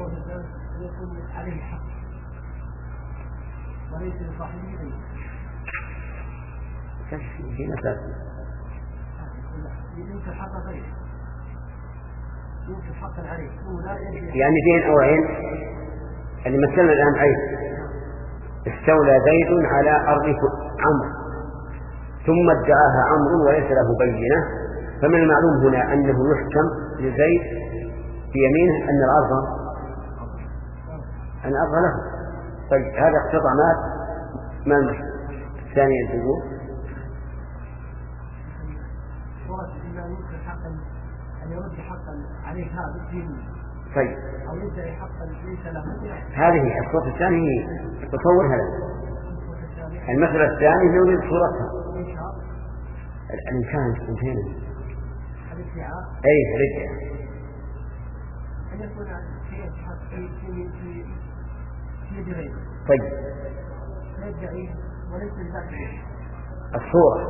وليس لصاحبه في مسألة يمكن حق غيره يمكن حقا عليه يعني دين أو عين اللي مثلنا الآن عين استولى زيد على أرض عمرو ثم ادعاها عمرو وليس له بينة، فمن المعلوم هنا أنه يحكم لزيد بيمينه أن الأرض أن الأرض له. طيب هذا اقتطع مال ما المشكلة الثانية تقول إلا يمكن حقا أن يرد حقا عليه هذا الدين طيب أو يدعي حقا ليس له. هذه الصورة الثانية تصور هذا المسألة الثانية نريد صورتها الإنسان سنتين الادعاء أي الادعاء أن يكون شيء في في في في يد غيره. طيب يدعي وليس ذاك الصورة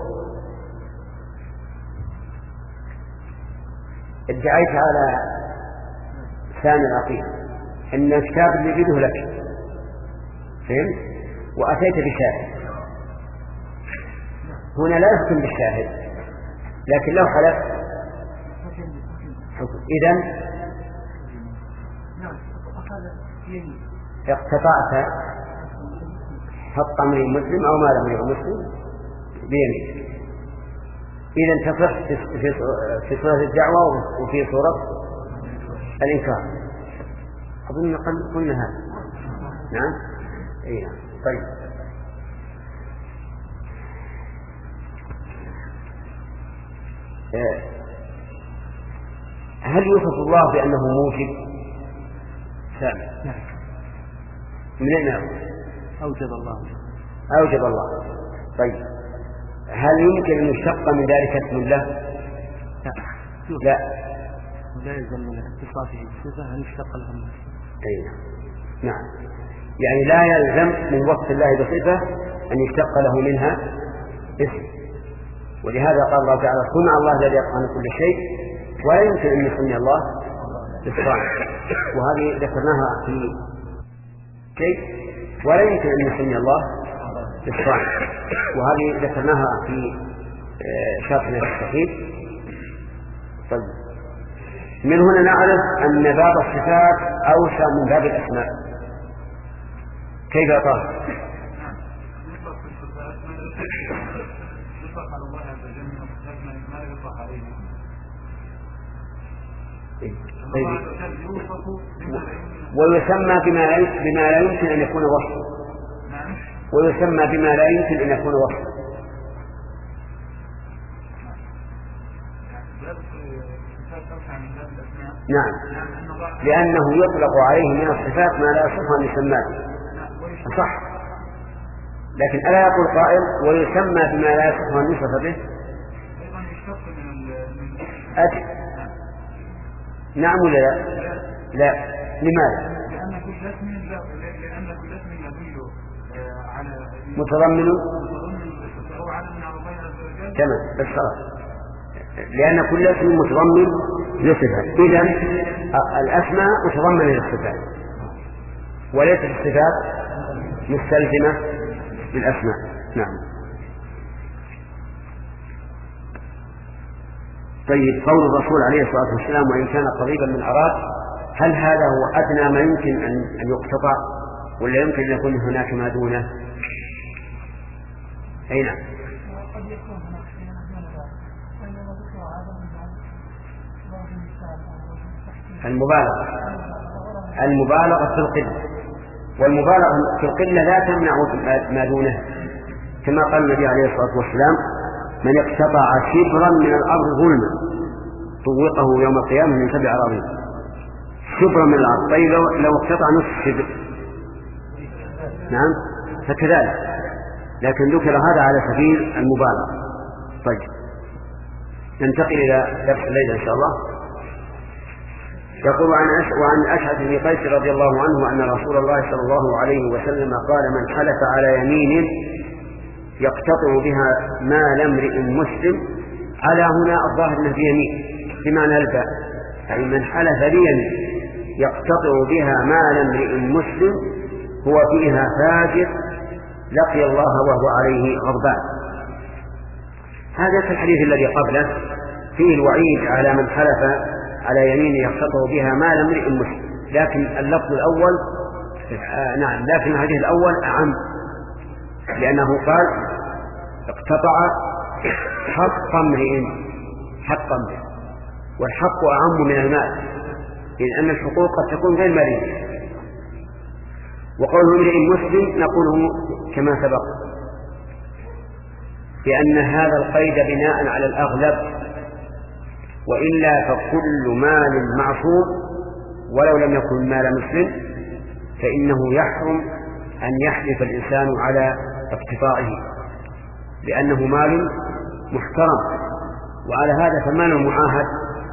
ادعيت على ثاني العقيد أن الكتاب اللي يجده لك فهمت وأتيت بشاهد، هنا لا يحكم بالشاهد لكن لو حلف الحكم. إذن اقتطعت حق امرئ مسلم أو مال امرئ مسلم بيمين. إذن تصح في صورة الدعوة وفي صورة الإنكار. أظن قلنا هذا. نعم. إيه. طيب. هل يوصف الله بأنه موجب؟ نعم. من أين أوجب الله؟ أوجب الله. طيب، هل يمكن أن يشتق من ذلك اسم الله؟ لا. لا. لا يلزم من اتصافه بصفة أن يشتق له الناس. أي نعم. يعني لا يلزم من وصف الله بصفة أن يشتق له منها اسم. ولهذا قال الله تعالى: صنع الله الذي يتقن كل شيء ولا يمكن أن يسمي الله بالصانع. وهذه ذكرناها في شيء، ولا يمكن أن يسمي الله بالصانع، وهذه ذكرناها في شرحنا الصحيح. طيب، من هنا نعرف أن باب الصفات أوسع من باب الأسماء. كيف يا طه؟ طيب. ويسمى بما بما لا يمكن أن يكون وصفا، ويسمى بما لا يمكن أن يكون وصفا. نعم، لأنه يطلق عليه من الصفات ما لا يصح أن يسمى به. صح، لكن ألا يقول قائل ويسمى بما لا يصح أن يوصف به؟ أجل. نعم ولا لا؟ لا. لماذا؟ لأن كل اسم لأن كل اسم يدل على متضمن أو على من الله عز وجل. تمام، بس خلاص. لأن كل اسم متضمن لصفات. إذن الأسماء متضمنة للصفات، وليست الصفات مستلزمة للأسماء. نعم. طيب، قول الرسول عليه الصلاة والسلام: وإن كان قريبا من أراد، هل هذا هو أدنى ما يمكن أن يقتطع، ولا يمكن أن يكون هناك ما دونه؟ أي نعم. المبالغة المبالغة في القلة، والمبالغة في القلة لا تمنع ما دونه، كما قال النبي عليه الصلاة والسلام: من اقتطع شبرا من الأرض ظلما طوقه يوم القيامة من سبع أراضين. شبرا من الأرض. طيب، لو, لو اقتطع نصف شبر، نعم، فكذلك، لكن ذكر هذا على سبيل المبالغة. طيب، ننتقل إلى درس الليلة إن شاء الله. يقول عن وعن أشعث بن قيس رضي الله عنه أن رسول الله صلى الله عليه وسلم قال: من حلف على يمين يقتطع بها مال امرئ مسلم. على هنا الظاهر انه بيمين بمعنى الباء، أي من حلف بيمين يقتطع بها مال امرئ مسلم هو فيها فاجر لقي الله وهو عليه غضبان. هذا في الحديث الذي قبله فيه الوعيد على من حلف على يمين يقتطع بها مال امرئ مسلم، لكن اللفظ الأول آه نعم لكن الحديث الأول أعم، لأنه قال: اقتطع حق امرئ حق امرئ، والحق أعم من المال، لأن الحقوق قد تكون غير مالية. وقوله امرئ مسلم نقوله كما سبق، لأن هذا القيد بناء على الأغلب، وإلا فكل مال معصوم ولو لم يكن مال مسلم فإنه يحرم أن يحلف الإنسان على اقتطاعه، لأنه مال محترم، وعلى هذا فمال المعاهد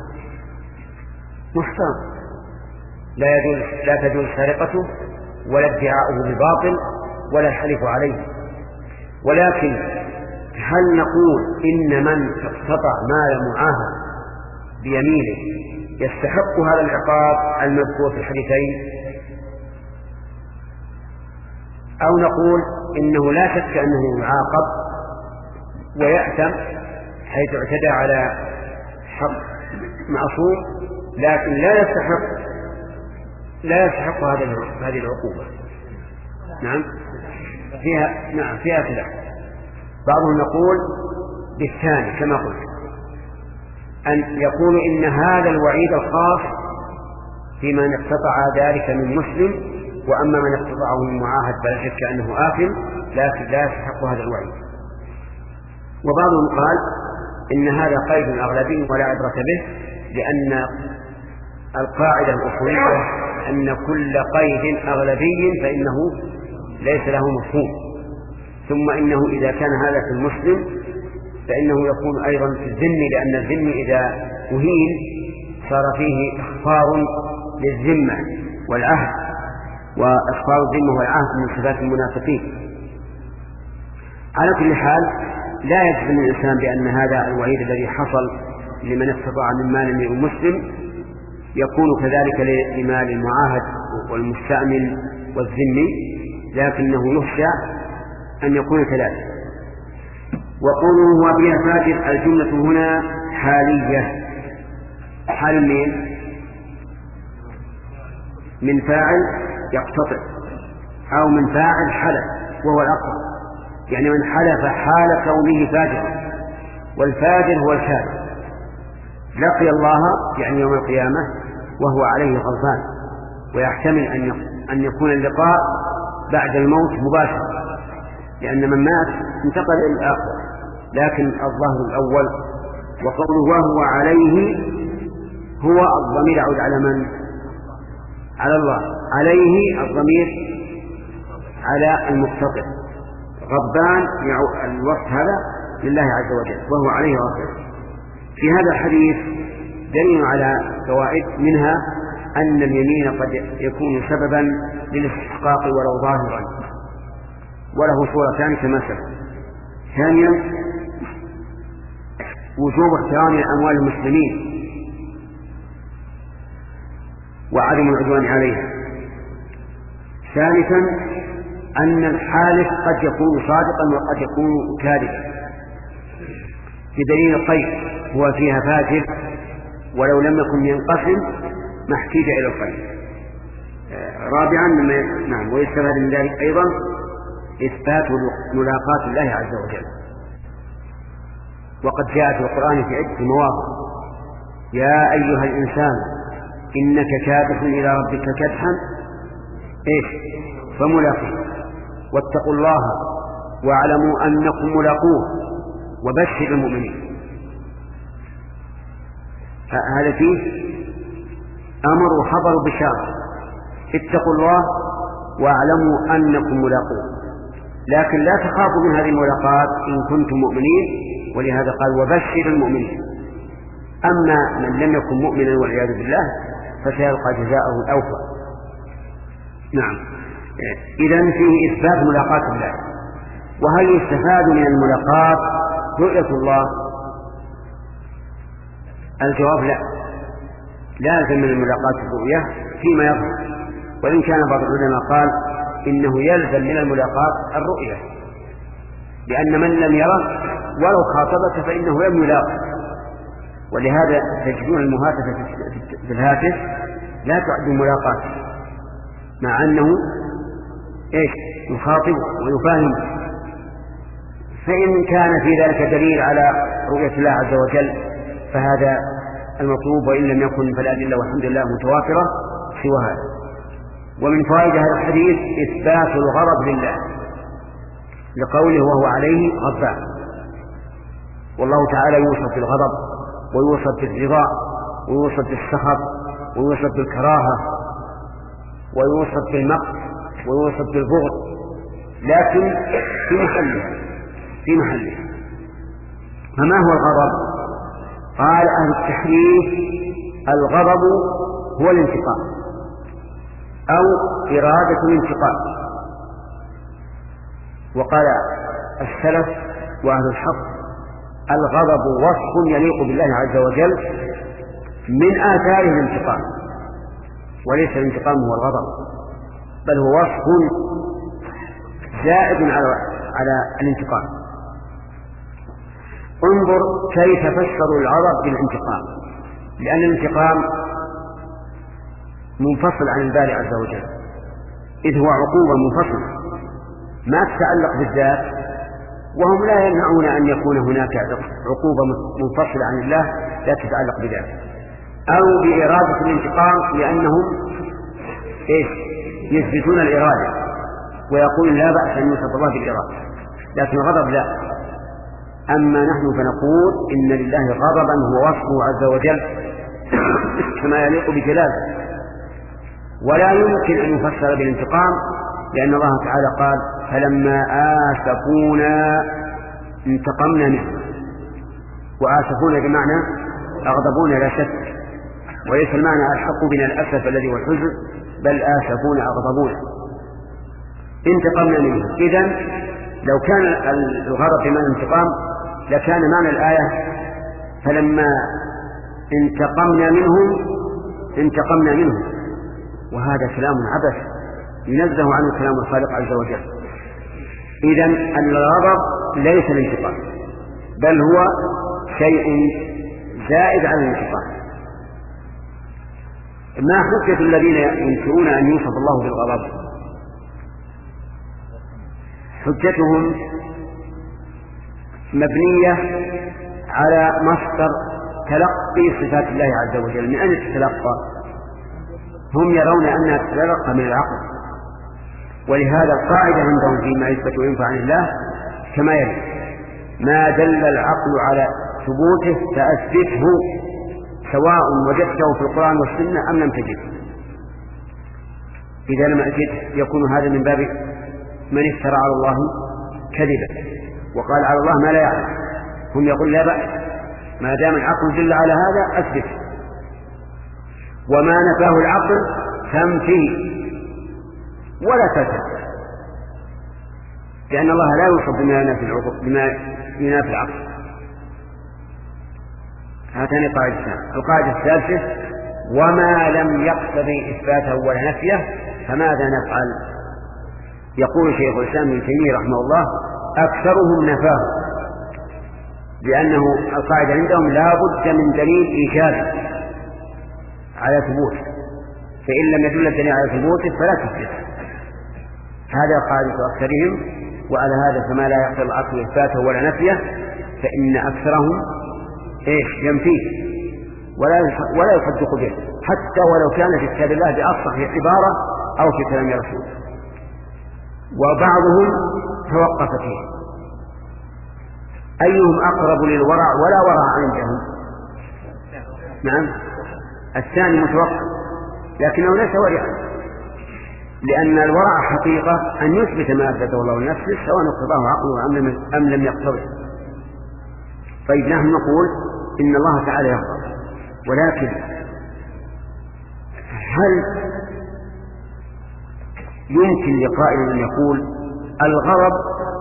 محترم لا يجوز لا تجوز سرقته ولا ادعاؤه بباطل ولا الحلف عليه. ولكن هل نقول إن من اقتطع مال معاهد بيمينه يستحق هذا العقاب المذكور في الحديثين، أو نقول إنه لا شك أنه يعاقب ويأثم حيث اعتدى على حق معصوم لكن لا يستحق لا يستحق هذه العقوبة. نعم فيها نعم فيها خلاف. بعضهم يقول بالثاني كما قلت، أن يقول إن هذا الوعيد الخاص في من اقتطع ذلك من مسلم، وأما من اقتطعه من معاهد فلا شك أنه آثم لكن لا يستحق هذا الوعيد. وبعضهم قال إن هذا قيد أغلبي ولا عبرة به، لأن القاعدة الأصولية أن كل قيد أغلبي فإنه ليس له مفهوم، ثم إنه إذا كان هذا في المسلم فإنه يكون أيضا في الذم، لأن الذم إذا أهين صار فيه إخفار للذمة والعهد، وإخفار الذمة والعهد من صفات المنافقين. على كل حال لا يجزم الإنسان بأن هذا الوعيد الذي حصل لمن استطاع من مال امرئ مسلم يكون كذلك لمال المعاهد والمستأمن والذمي، لكنه يخشى أن يكون كذلك. وقوله وبها فاجر الجملة هنا حالية. حال من من فاعل يقتطع أو من فاعل حلف وهو الأقرب، يعني من حلف حال كونه فاجرا، والفاجر هو الكافر لقي الله يعني يوم القيامة وهو عليه غضبان، ويحتمل أن يكون اللقاء بعد الموت مباشرة، لأن من مات انتقل إلى الآخرة، لكن الظاهر الأول. وقوله وهو عليه هو الضمير يعود على من؟ على الله. عليه الضمير على المقتطع، غضبان الوقت هذا لله عز وجل وهو عليه غضبان. في هذا الحديث دليل على فوائد، منها أن اليمين قد يكون سببا للاستحقاق ولو ظاهرا، وله صورتان كما سبق. ثانيا وجوب احترام أموال المسلمين وعدم العدوان عليها. ثالثا أن الحالف قد يكون صادقا وقد يكون كاذبا، بدليل القيد هو فيها فاجر ولو لم يكن ينقسم ما احتاج إلى القيد. رابعا نعم ويستفاد من ذلك أيضا إثبات ملاقاة الله عز وجل، وقد جاء في القرآن في عدة مواضع: يا أيها الإنسان إنك كادح إلى ربك كدحا إيش فملاقيه، واتقوا الله واعلموا أنكم ملاقوه وبشر المؤمنين. هذا فيه أمر وخبر بشارة، اتقوا الله واعلموا أنكم ملاقوه، لكن لا تخافوا من هذه الملاقات إن كنتم مؤمنين، ولهذا قال وبشر المؤمنين. أما من لم يكن مؤمنا والعياذ بالله فسيلقى جزاءه الأوفى. نعم، إذن فيه إثبات ملاقاة الله. وهل يستفاد من الملاقاة رؤية الله؟ الجواب لا، لا يلزم من الملاقاة الرؤية فيما يظهر، وإن كان بعض العلماء قال إنه يلزم من الملاقاة الرؤية، لأن من لم يره ولو خاطبك فإنه لم يلاقي. ولهذا تجدون المهاتفة في الهاتف لا تعد ملاقاة، مع أنه إيش يخاطب ويفاهم. فإن كان في ذلك دليل على رؤية الله عز وجل فهذا المطلوب، وإن لم يكن فالأدلة والحمد لله متوافرة سوى هذا. ومن فوائد هذا الحديث إثبات الغضب لله لقوله وهو عليه غضبان، والله تعالى يوصف بالغضب ويوصف بالرضا ويوصف بالسخط ويوصف بالكراهة ويوصف بالمقت ويوصف بالبغض، لكن في محله في محله فما هو الغضب؟ قال أهل التحريف الغضب هو الانتقام أو إرادة الانتقام. وقال السلف وأهل الحق الغضب وصف يليق بالله عز وجل من آثاره الانتقام، وليس الانتقام هو الغضب، بل هو وصف زائد على على الانتقام. انظر كيف فسروا الغضب بالانتقام، لأن الانتقام منفصل عن الباري عز وجل، إذ هو عقوبة منفصلة ما تتعلق بالذات، وهم لا يمنعون أن يكون هناك عقوبة منفصلة عن الله لا تتعلق بذات، أو بإرادة الانتقام لأنهم إيش يثبتون الإرادة ويقول لا بأس أن يوصف الله بالإرادة، لكن الغضب لا. أما نحن فنقول إن لله غضبا هو وصفه عز وجل كما يليق بجلاله، ولا يمكن أن يفسر بالانتقام، لأن الله تعالى قال فلما آسفونا انتقمنا منه، وآسفونا بمعنى أغضبونا لا شك، وليس المعنى ألحقوا بنا الأسف الذي هو الحزن، بل آسفونا أغضبونا انتقمنا منه. إذن لو كان الغضب بمعنى الانتقام لكان معنى الآية فلما انتقمنا منهم انتقمنا منهم، وهذا كلام عبث ينزه عنه كلام الخالق عز وجل. إذن الغضب ليس الانتقام، بل هو شيء زائد على الانتقام. ما حجة الذين ينكرون أن يوصف الله بالغضب؟ حجتهم مبنية على مصدر تلقي صفات الله عز وجل. من أين تتلقى؟ هم يرون أنها تتلقى من العقل، ولهذا القاعدة عندهم فيما يثبت وينفع عن الله كما يلي: ما دل العقل على ثبوته فأثبته سواء وجدته في القرآن والسنة أم لم تجده. إذا لم أجد يكون هذا من باب من افترى على الله كذبا وقال على الله ما لا يعلم. هم يقول لا بأس ما دام العقل دل على هذا أثبت، وما نفاه العقل فانفيه ولا تذهب، لأن الله لا يوصف بما ينافي العقل بما ينافي العقل. هاتان قاعدتان. القاعدة الثالثة: وما لم يقتضي إثباته ولا نفيه فماذا نفعل؟ يقول شيخ الإسلام ابن تيمية رحمه الله: أكثرهم نفاه، لأنه القاعدة عندهم لا بد من دليل إيجابي على ثبوته، فإن لم يدل الدليل على ثبوته فلا تثبت. هذا قاعدة أكثرهم، وعلى هذا فما لا يقتضي العقل إثباته ولا نفيه فإن أكثرهم إيش ينفيه ولا ولا يصدق به، حتى ولو كان في كتاب الله بأصح عبارة أو في كلام رسول. وبعضهم توقف فيه: أيهم أقرب للورع ولا ورع عندهم؟ نعم الثاني متوقف، لكنه ليس ورعا، لأن الورع حقيقة أن يثبت ما أثبته الله لنفسه سواء اقتضاه عقله أم لم يقتضه. طيب نحن نقول إن الله تعالى يغضب، ولكن هل يمكن لقائل أن يقول الغضب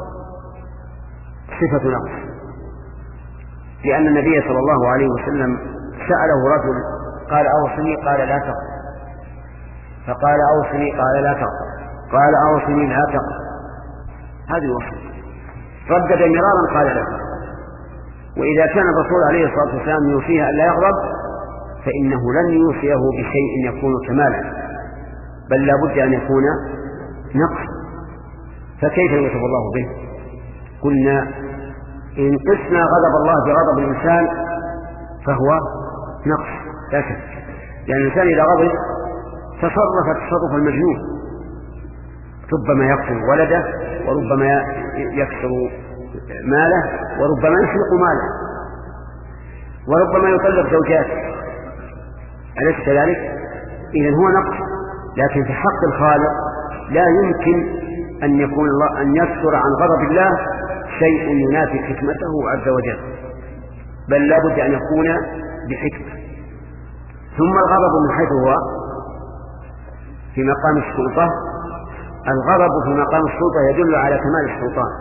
صفة نقص؟ لأن النبي صلى الله عليه وسلم سأله رجل قال أوصني، قال لا تغضب، فقال أوصني، قال لا تغضب، قال أوصني لا تغضب. هذه وصية. ردد مرارا قال لا تغضب. وإذا كان الرسول عليه الصلاة والسلام يوصيه أن لا يغضب فإنه لن يوصيه بشيء يكون كمالا، بل لا بد أن يكون نقص. فكيف يوصف الله به؟ قلنا إن قسنا غضب الله بغضب الإنسان فهو نقص لا شك، لأن الإنسان إذا غضب تصرف تصرف المجنون، ربما يقتل ولده، وربما يكسر ماله، وربما يسرق ماله، وربما يطلق زوجاته، أليس كذلك؟ إذن هو نقص. لكن في حق الخالق لا يمكن أن يكون الله أن يكثر عن غضب الله شيء ينافي حكمته عز وجل، بل لا بد أن يكون بحكمة. ثم الغضب من حيث هو في مقام السلطة، الغضب في مقام السلطة يدل على كمال السلطان،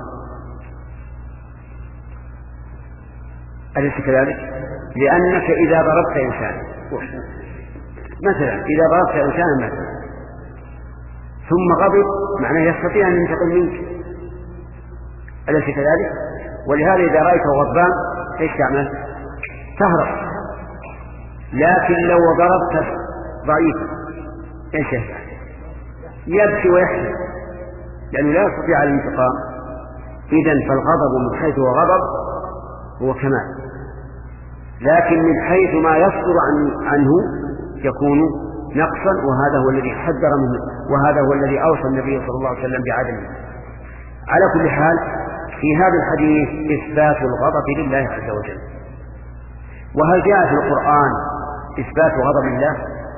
أليس كذلك؟ لأنك إذا ضربت إنسانا مثلا إذا ضربت إنسانا مثلا ثم غضب معناه يستطيع أن ينتقم منك، أليس كذلك؟ ولهذا إذا رأيته غضبان إيش تعمل؟ تهرب. لكن لو ضربت ضعيفا ايش يفعل؟ يبكي ويحزن لأنه لا يستطيع الانتقام. إذن فالغضب من حيث هو غضب هو كمال، لكن من حيث ما يصدر عن عنه يكون نقصا، وهذا هو الذي حذر منه، وهذا هو الذي أوصى النبي صلى الله عليه وسلم بعدمه. على كل حال في هذا الحديث إثبات الغضب لله عز وجل. وهل جاء في القرآن إثبات غضب الله؟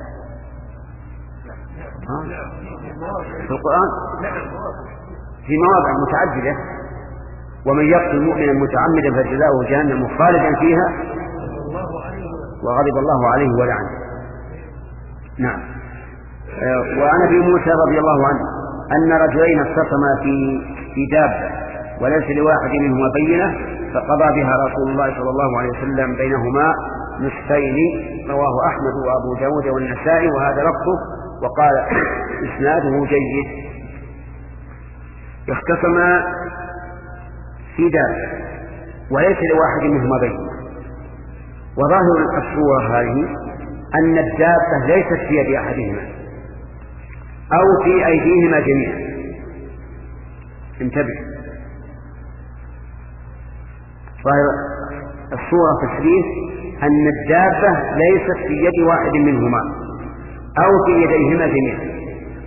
في القرآن في مواضع متعددة: ومن يقتل مؤمنا متعمدا فجزاؤه جهنم خالدا فيها وغضب الله عليه ولعنه. نعم. وعن ابي موسى رضي الله عنه أن رجلين اختصما في في دابة وليس لواحد منهما بينة فقضى بها رسول الله صلى الله عليه وسلم بينهما نصفين. رواه أحمد وأبو داود والنسائي وهذا لفظه، وقال إسناده جيد. اختصما في دابة وليس لواحد منهما بينة، وظاهر الصورة هذه أن الدابة ليست في يد أحدهما أو في أيديهما جميعا. انتبه، ظاهر الصورة تشريف أن الدابة ليست في يد واحد منهما أو في يديهما جميعا.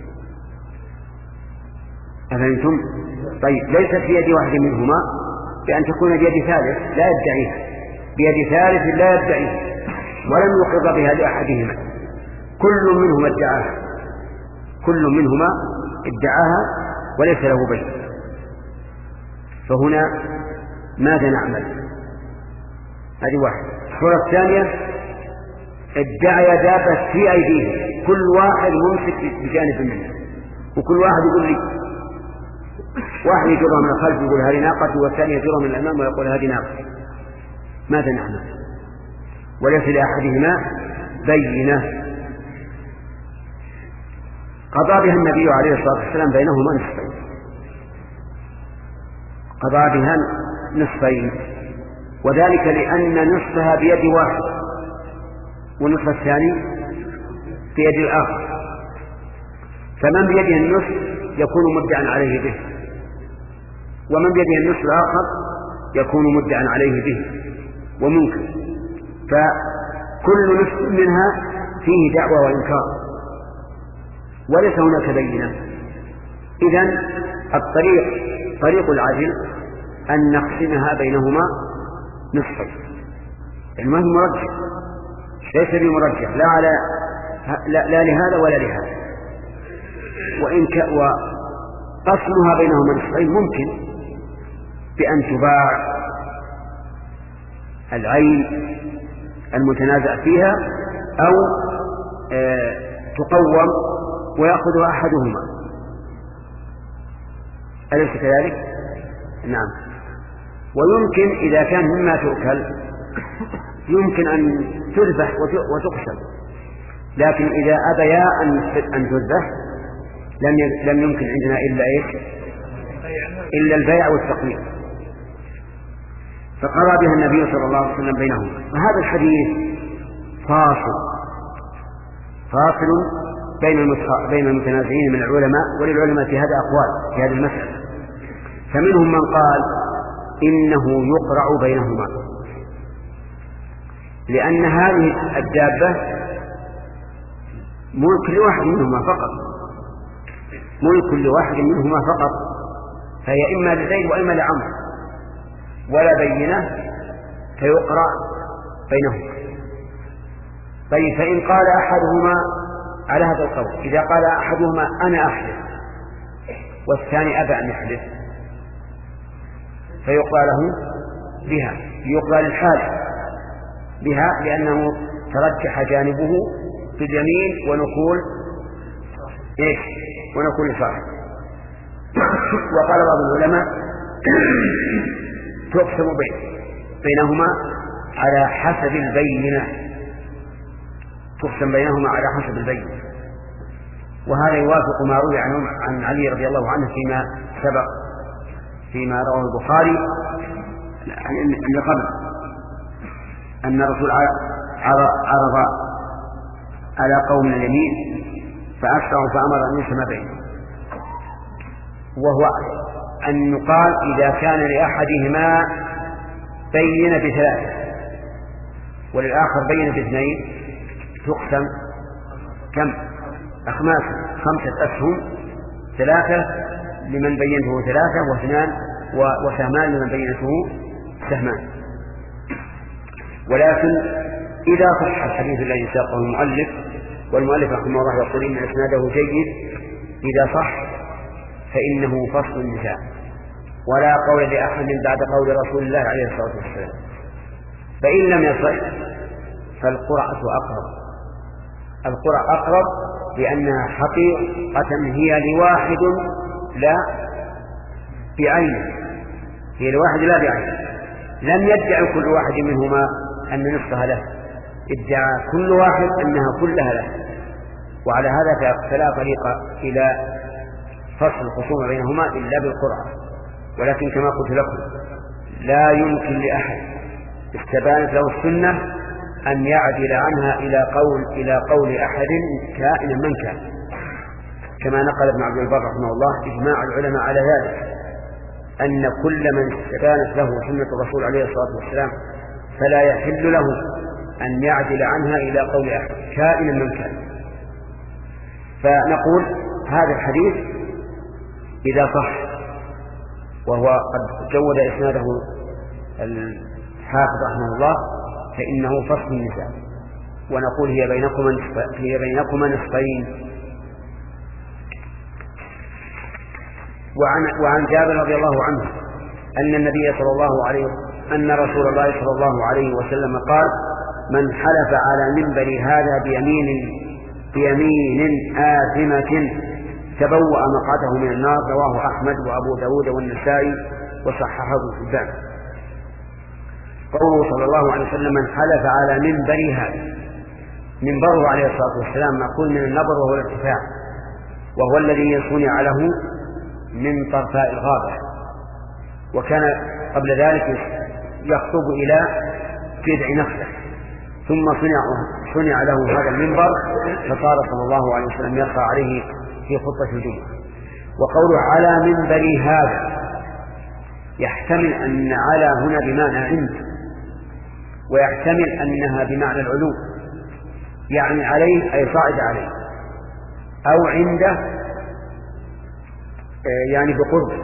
أفهمتم؟ طيب، ليست في يد واحد منهما بأن تكون بيد ثالث لا يدعيها، بيد ثالث لا يدعيها ولم يقر بها لأحدهما، كل منهما ادعاها كل منهما ادعاها وليس له بين. فهنا ماذا نعمل؟ هذه واحدة. الصورة الثانية: ادعي دابة في أيديه، كل واحد ممسك بجانب منه، وكل واحد يقول لي، واحد يجرها من الخلف يقول هذه ناقتي، والثاني يجرها من الأمام ويقول هذه ناقتي. ماذا نعمل؟ وليس لأحدهما بينة. قضى بها النبي عليه الصلاة والسلام بينهما نصفين، قضى بها نصفين، وذلك لأن نصفها بيد واحد والنصف الثاني بيد الآخر، فمن بيده النصف يكون مدعا عليه به، ومن بيده النصف الآخر يكون مدعا عليه به وممكن، فكل نصف منها فيه دعوة وإنكار وليس هناك بينة. إذن الطريق طريق العدل أن نقسمها بينهما نصفين. المهم مرجح، ليس بمرجح لا على لا, لا لهذا ولا لهذا. وإن ك... وقسمها بينهما نصفين ممكن بأن تباع العين المتنازع فيها أو آه تقوم ويأخذها أحدهما، أليس كذلك؟ نعم. ويمكن إذا كان مما تؤكل يمكن أن تذبح وتقسم، لكن إذا أبيا أن تذبح لم لم يمكن عندنا إلا إيش؟ إلا البيع والتقليد. فقضى بها النبي صلى الله عليه وسلم بينهما. وهذا الحديث فاصل فاصل بين بين المتنازعين من العلماء، وللعلماء في هذا أقوال في هذه المسألة. فمنهم من قال إنه يقرع بينهما، لأن هذه الدابة ملك لواحد منهما فقط، ملك لواحد منهما فقط، فهي إما لزيد وإما لعمرو، ولا بينة فيقرع بينهما. طيب، فإن قال أحدهما على هذا القول، إذا قال أحدهما أنا أحلف والثاني أبى أن يحلف، فيقال له بها، يقال الحالف بها لأنه ترجح جانبه في اليمين ونقول إيش؟ ونقول صاحب. وقال بعض العلماء تقسم بين بينهما على حسب البينة، تقسم بينهما على حسب البينة. وهذا يوافق ما روي عن علي رضي الله عنه فيما سبق فيما رواه البخاري من قبل، أن الرسول عرض على قوم اليمين فأسرعوا فأمر أن يسمى بينهم، وهو أن يقال إذا كان لأحدهما بين بثلاثة وللآخر بين باثنين تقسم كم؟ أخماس، خمسة أسهم، ثلاثة لمن بينته ثلاثة واثنان وسهمان لمن بينته سهمان. ولكن إذا صح الحديث الذي ساقه المؤلف، والمؤلف رحمه الله يقول إن إسناده جيد، إذا صح فإنه فصل النساء، ولا قول لأحد بعد قول رسول الله عليه الصلاة والسلام. فإن لم يصح فالقرعة أقرب، القرعة أقرب لأنها حقيقة هي لواحد لا بعينه، هي لواحد لا بعينه، لم يدعي كل واحد منهما أن نصفها له، ادعى كل واحد أنها كلها له. وعلى هذا فلا طريق إلى فصل الخصوم بينهما إلا بالقرعة. ولكن كما قلت لكم لا يمكن لأحد استبانت له السنة أن يعدل عنها إلى قول إلى قول أحد كائنا من كان، كما نقل ابن عبد البر رحمه الله إجماع العلماء على ذلك، أن كل من استبانت له سنة الرسول عليه الصلاة والسلام فلا يحل له أن يعدل عنها إلى قول أحد كائنا من كان. فنقول هذا الحديث إذا صح، وهو قد جود إسناده الحافظ رحمه الله، فإنه فصل النساء، ونقول هي بينكما هي بينكما نصفين. وعن وعن جابر رضي الله عنه أن النبي صلى الله عليه أن رسول الله صلى الله عليه وسلم قال: من حلف على منبر هذا بيمين بيمين آثمة تبوأ مقعده من النار. رواه أحمد وأبو داود والنسائي وصححه ابن حبان. قوله صلى الله عليه وسلم من حلف على منبر هذا، منبره عليه الصلاة والسلام مأخوذ من النبر وهو الارتفاع، وهو الذي صنع له من طرفاء الغابة، وكان قبل ذلك يخطب إلى جذع نخلة، ثم صنع, صنع له هذا المنبر فصار صلى الله عليه وسلم يقرأ عليه في خطبة الجمعة. وقوله على منبر هذا يحتمل أن على هنا بمعنى عند، ويحتمل أنها بمعنى العلو، يعني عليه أي صاعد عليه، أو عنده يعني بقرب.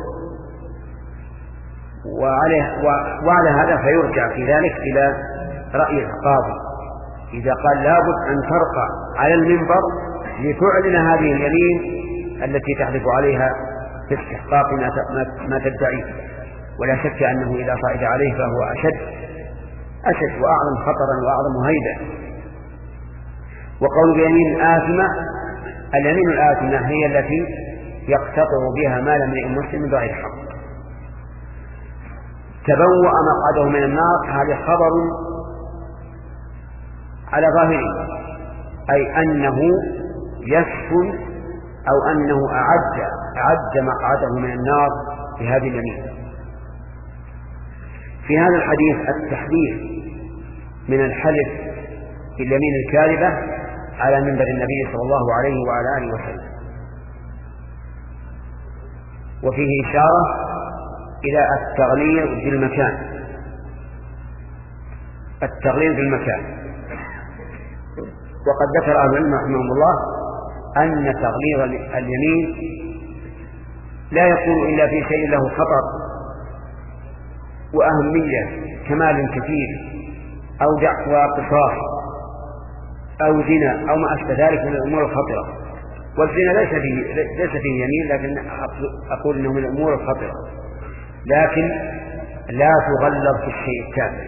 وعليه وعلى هذا فيرجع في ذلك إلى رأي القاضي إذا قال لابد أن ترقى على المنبر لتعلن هذه اليمين التي تحلف عليها في استحقاق ما تدعيه. ولا شك أنه إذا صعد عليه فهو أشد أشد وأعظم خطرا وأعظم هيبة. وقول بيمين آثمة، اليمين الآثمة هي التي يقتطع بها مال امرئ مسلم بغير حق. تبوأ مقعده من النار، هذا خبر على ظاهره، أي أنه يسكن أو أنه أعد أعد مقعده من النار بهذه اليمين. في هذا الحديث التحذير من الحلف باليمين الكاذبة على منبر النبي صلى الله عليه وعلى آله وسلم، وفيه إشارة إلى التغليظ بالمكان، التغليظ بالمكان. وقد ذكر أهل العلم رحمهم الله أن تغليظ اليمين لا يكون إلا في شيء له خطر وأهمية كمال كثير أو دعوى قصاص أو زنا أو ما أشبه ذلك من الأمور الخطرة. والزنا ليس فيه ليس فيه يمين، لكن أقول إنه من الأمور الخطرة، لكن لا تغلظ في الشيء التافه،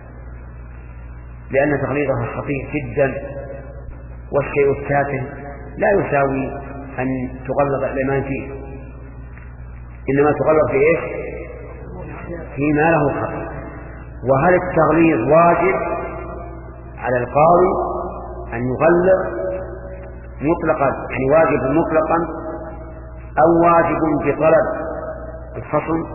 لأن تغليظها خطير جدا، والشيء التافه لا يساوي أن تغلظ الإيمان فيه، إنما تغلظ في إيش؟ فيما له خطر. وهل التغليظ واجب على القاضي أن يغلظ مطلقا، يعني واجب مطلقا، أو واجب بطلب الخصم،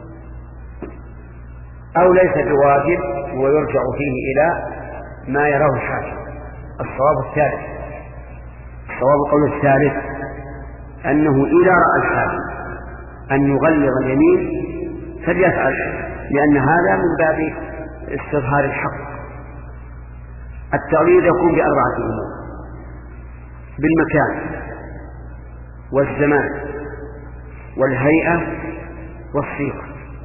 أو ليس بواجب ويرجع فيه إلى ما يراه الحاكم؟ الصواب الثالث، الصواب القول الثالث أنه إذا رأى الحاكم أن يغلظ اليمين فليفعل، لأن هذا من باب استظهار الحق. التغليظ يكون بأربعة أمور: بالمكان والزمان والهيئة والصيغة.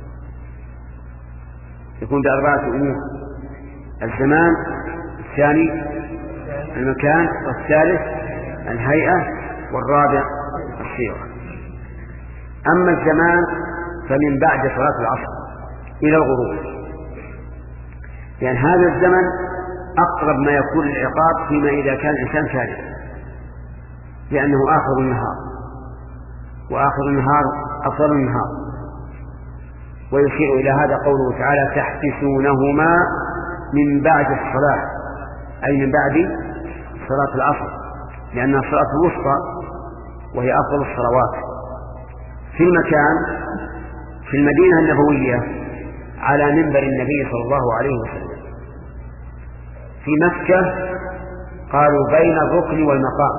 يكون بأربعة أمور: الزمان، الثاني المكان، والثالث الهيئة، والرابع الصيغة. أما الزمان فمن بعد صلاة العصر إلى الغروب، لأن يعني هذا الزمن أقرب ما يكون العقاب فيما إذا كان الإنسان كاذبا، لأنه آخر النهار، وآخر النهار أفضل النهار. ويشير إلى هذا قوله تعالى: تحبسونهما من بعد الصلاة، أي من بعد صلاة العصر، لأنها الصلاة الوسطى وهي أفضل الصلوات. في المكان في المدينة النبوية على منبر النبي صلى الله عليه وسلم. في مكة قالوا بين الركن والمقام.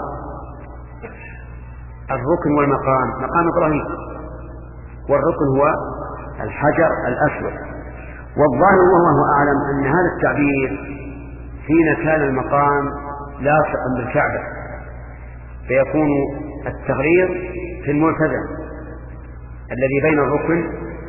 الركن والمقام مقام إبراهيم، والركن هو الحجر الأسود. والظاهر والله أعلم أن هذا التعبير حين كان المقام لاصقا بالكعبة، فيكون التغليظ في الملتزم الذي بين الركن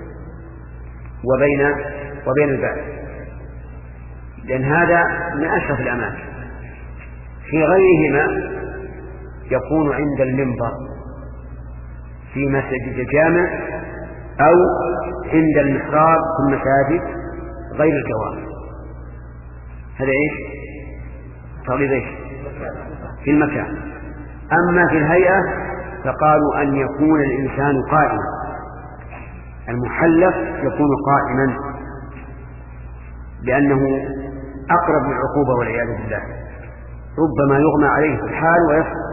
وبين وبين الباب، لأن هذا من أشرف الأماكن. في غيرهما يكون عند المنبر في مسجد الجامع أو عند المحراب في المساجد غير الجوامع. هذا إيش؟ تغليظ إيش؟ في المكان. أما في الهيئة فقالوا أن يكون الإنسان قائما، المحلف يكون قائما، لأنه أقرب للعقوبة والعياذ بالله. ربما يغمى عليه في الحال ويسقط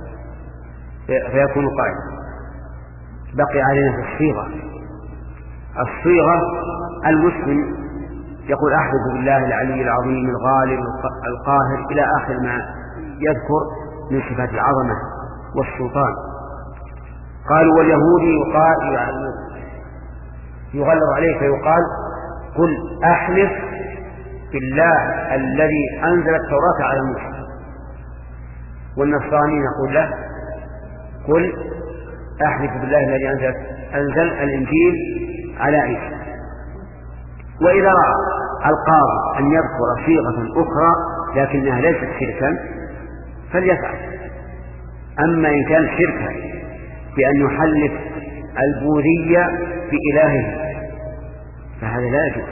فيكون قائما. بقي علينا في الصيغة. الصيغة المسلم يقول: أحلف بالله العلي العظيم الغالب القاهر إلى آخر ما يذكر من صفات العظمة والسلطان. قالوا: واليهودي يقال يعني يغلظ عليه فيقال: قل أحلف بالله الذي أنزل التوراة على موسى. والنصراني يقول له: قل أحلف بالله الذي أنزل, أنزل الإنجيل على عيسى. وإذا رأى القاضي أن يذكر صيغة أخرى لكنها ليست شركا فليفعل. أما إن كان شركا بأن يحلف البوذية بإلهه فهذا لا يجوز.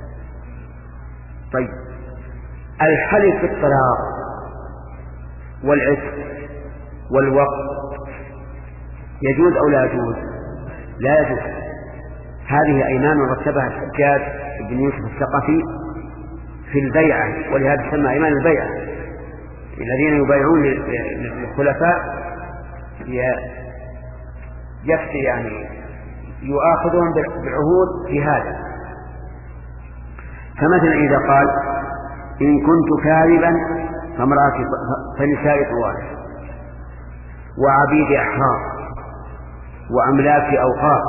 طيب، الحلف بالطلاق والعتق والوقت يجوز أو لا يجوز؟ لا يجوز. هذه أيمان رتبها الحجاج بن يوسف الثقفي في البيعة، ولهذا تسمى أيمان البيعة. الذين يبايعون للخلفاء يفتي يعني يؤاخذهم بالعهود في هذا. فمثلا إذا قال: إن كنت كاذبا فامرأتي فنسائي طوال وعبيد أحرار وأملاك أوقاف،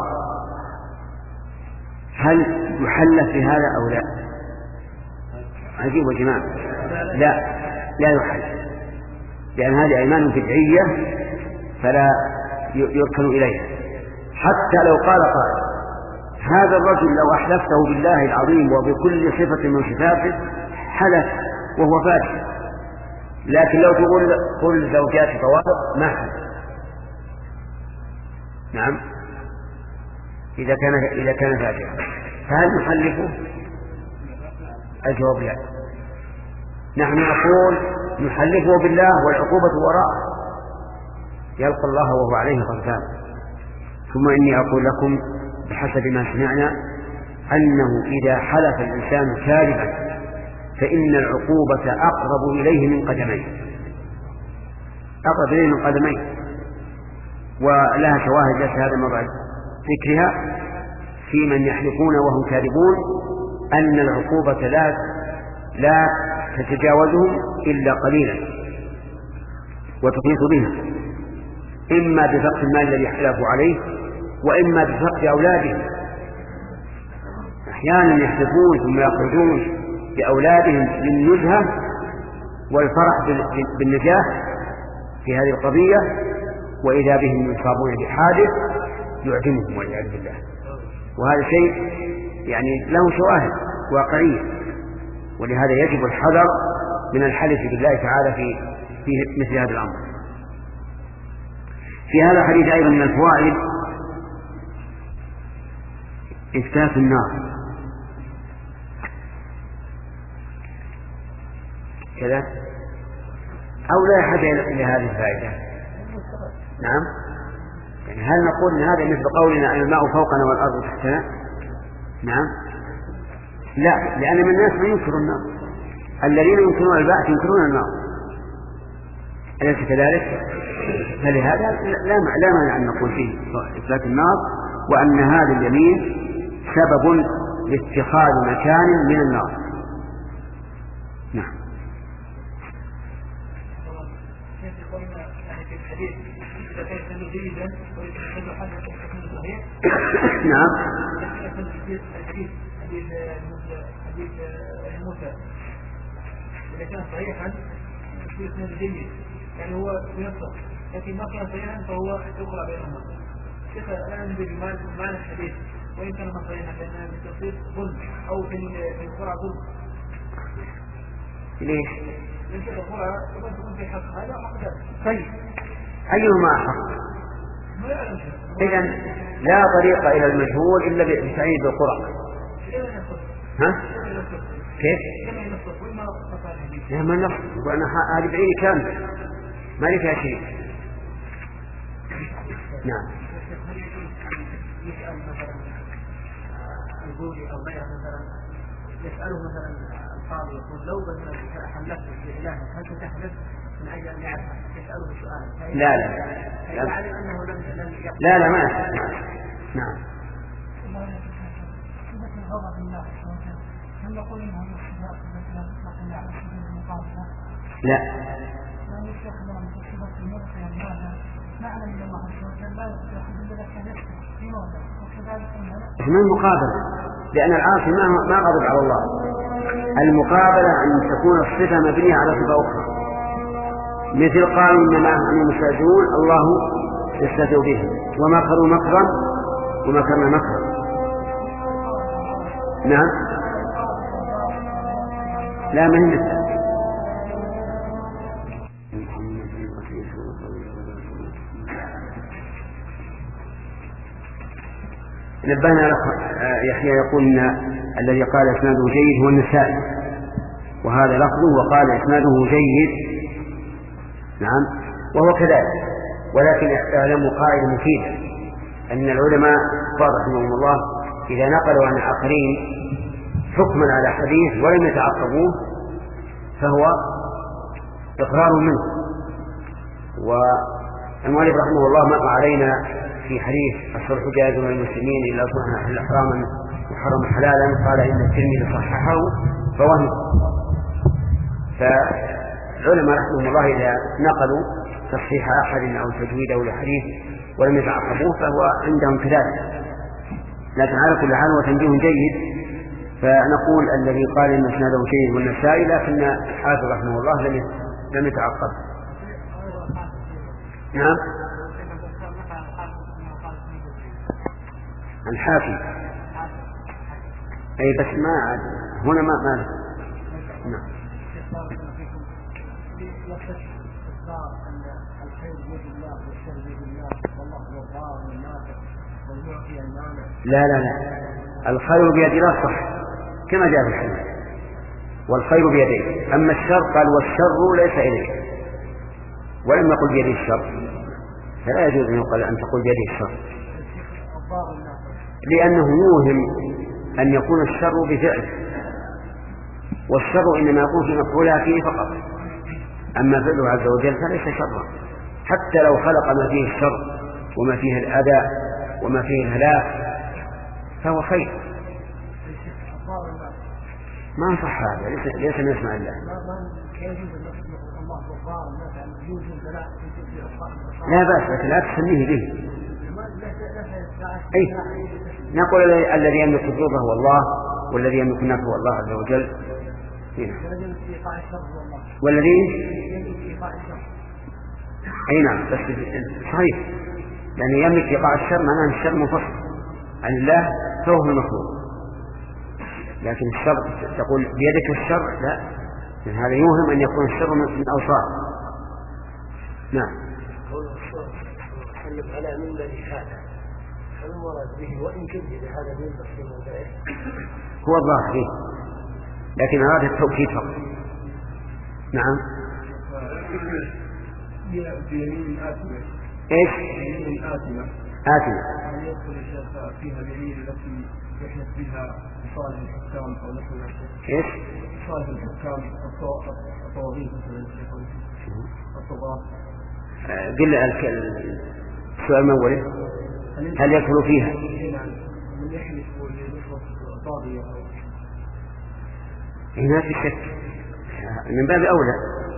هل يحلف بهذا أو لا؟ عجيب يا جماعة. لا لا يحلف، لأن هذه أيمان بدعية فلا يركن إليها. حتى لو قال قائل: هذا الرجل لو أحلفته بالله العظيم وبكل صفة من صفاته حلف وهو فاجر، لكن لو تقول كل زوجات طوارئ ما حلف. نعم، إذا كان إذا كان فاجرا فهل نحلفه؟ الجواب لا. نحن نقول نحلفه بالله والعقوبة وراءه، يلقى الله وهو عليه غضبان. ثم إني أقول لكم بحسب ما سمعنا أنه إذا حلف الإنسان كاذبا فإن العقوبة أقرب إليه من قدميه، أقرب إليه من قدميه. ولها شواهد ليس هذا موضع ذكرها في من يحلفون وهم كاذبون أن العقوبة لا لا تتجاوزهم إلا قليلا. وتحيط بها، إما بفقد المال الذي حلفوا عليه وإما بفقد أولادهم. أحيانا يحلفون ثم يخرجون بأولادهم للنزهة والفرح بالنجاح في هذه القضية، وإذا بهم يصابون بحادث يعدمهم والعياذ بالله. وهذا شيء يعني له شواهد واقعية، ولهذا يجب الحذر من الحلف بالله تعالى في في مثل هذا الأمر. في هذا الحديث أيضا من الفوائد إفتاء النار كذا، أو لا يحتاج إلى هذه الفائدة. نعم، يعني هل نقول إن هذا مثل قولنا أن الماء فوقنا والأرض تحتنا؟ نعم، لا، لأن من الناس من ينكر النار، الذين ينكرون البعث ينكرون النار، أليس كذلك؟ فلهذا لا لا مانع أن نقول فيه إثبات النار، وأن هذا اليمين سبب لاتخاذ مكان من النار. نعم. نعم. الحديث حديث موسى إذا كان صحيحا يكون جيد، يعني هو ينصر، لكن ما كان صحيحا فهو يقرأ بينهما. كيف الآن بمعنى الحديث وإن كان ما صحيحا لأنها بتصير ظلم أو في القرى ظلم. ليش؟ ليش القرى يبغى تكون في حق هذا وحق ذلك. طيب أيهما أحق؟ إذن لا طريق إلى المجهول إلا بتعيين بالقرى. ها؟ كيف؟ لا ما نص، وأنا هذه بعيني كاملة ما لي فيها شيء. نعم. يسأل مثلا الجودي أو غيره مثلا، يسأله مثلا القاضي يقول لو بدنا حلفت بإله هل تحدث من أجل أن يعرف؟ يسأله سؤال. لا لا لا لا لا ما نعم. لا من المقابلة، لأن العاصي ما ما غضب على الله. المقابلة أن تكون الصفة مبنية على صفة أخرى، مثل قالوا إنما نحن مستهزئون الله يستهزئ بهم ومكروا مكرا ومكرنا مكرا. نعم. لا من مثل نبهنا يحيى يقول إن الذي قال إسناده جيد هو النسائي، وهذا لفظه وقال إسناده جيد. نعم، وهو كذلك، ولكن اعلموا قاعدة مفيدة أن العلماء رحمهم الله إذا نقلوا عن الآخرين حكما على حديث ولم يتعقبوه فهو إقرار منه. والمؤلف رحمه الله مر علينا في حديث الصلح جائز للمسلمين إلا صلحا أحل حراما وحرم حلالا، قال إن الترمذي صححه فوهم. فالعلماء رحمهم الله إذا نقلوا تصحيح أحد أو تجويده لحديث ولم يتعقبوه فهو عندهم كذلك. لكن على كل حال هو تنبيه جيد، فنقول الذي قال إن إسناده جيد والنسائي، لكن الحافظ رحمه الله لم لم يتعقب. نعم. الحافظ أي بس ما هنا ما ما نعم. لا لا لا الخير بيد الله صح كما جاء في الحديث، والخير بيديه. أما الشر قال والشر ليس إليك، ولم يقل بيد الشر، فلا يجوز أن يقال أن تقول بيد الشر، لأنه يوهم أن يكون الشر بفعل، والشر إنما يكون في مفعولها فيه فقط، أما فعله عز وجل فليس شرا، حتى لو خلق ما فيه الشر وما فيه الأذى وما فيه الهلاك فهو خير. ما صح هذا، ليس ليس من اسماء الله. لا بأس، لكن لا تسميه به. أي نقول الذي يملك الضر هو الله، والذي يملك النفع هو الله عز وجل. والذي أي نعم، بس صحيح، يعني يملك إيقاع الشر معناه الشر منفصل عن الله فهو المخلوق. لكن الشر تقول بيدك الشر، لا، هذا يوهم أن يكون الشر من أوصاف. نعم. تكلم على منبر هذا، المراد به وإن كذب هذا المنبر في موضعه هو الظاهر فيه، لكن هذا التوكيد فقط. نعم. بيمين آتمة. إيش؟ بيمين آتمة. آتمة. هل يدخل الشيخ فيها اليمين التي يحدث فيها صالح الحكام أو نحو ذلك؟ إيش؟ صالح الحكام الطواغيت مثلا الطغاة. قل السؤال الأول هل يدخل فيها؟ من يحلف ولنصرة طاغية أو هنا في شك من باب أولى.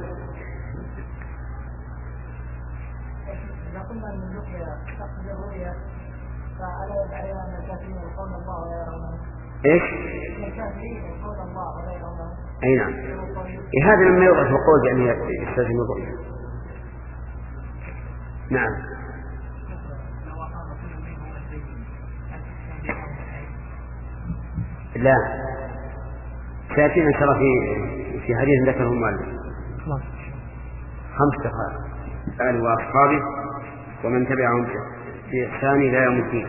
إذا قلنا من الرؤيا تقصد الرؤيا فألا يدعي أن الكافرين يلقون الله ولا يرونه؟ إيش؟ الكافرين يلقون الله ولا يرونه. أي نعم. إيه هذا لما يوضع في القول بأن يستلزم الرؤيا. نعم. لا، سيأتينا إن شاء الله في في حديث ذكره المؤلف. خمس دقائق آل وأصحابه ومن تبعهم في إحسان إلى يوم الدين.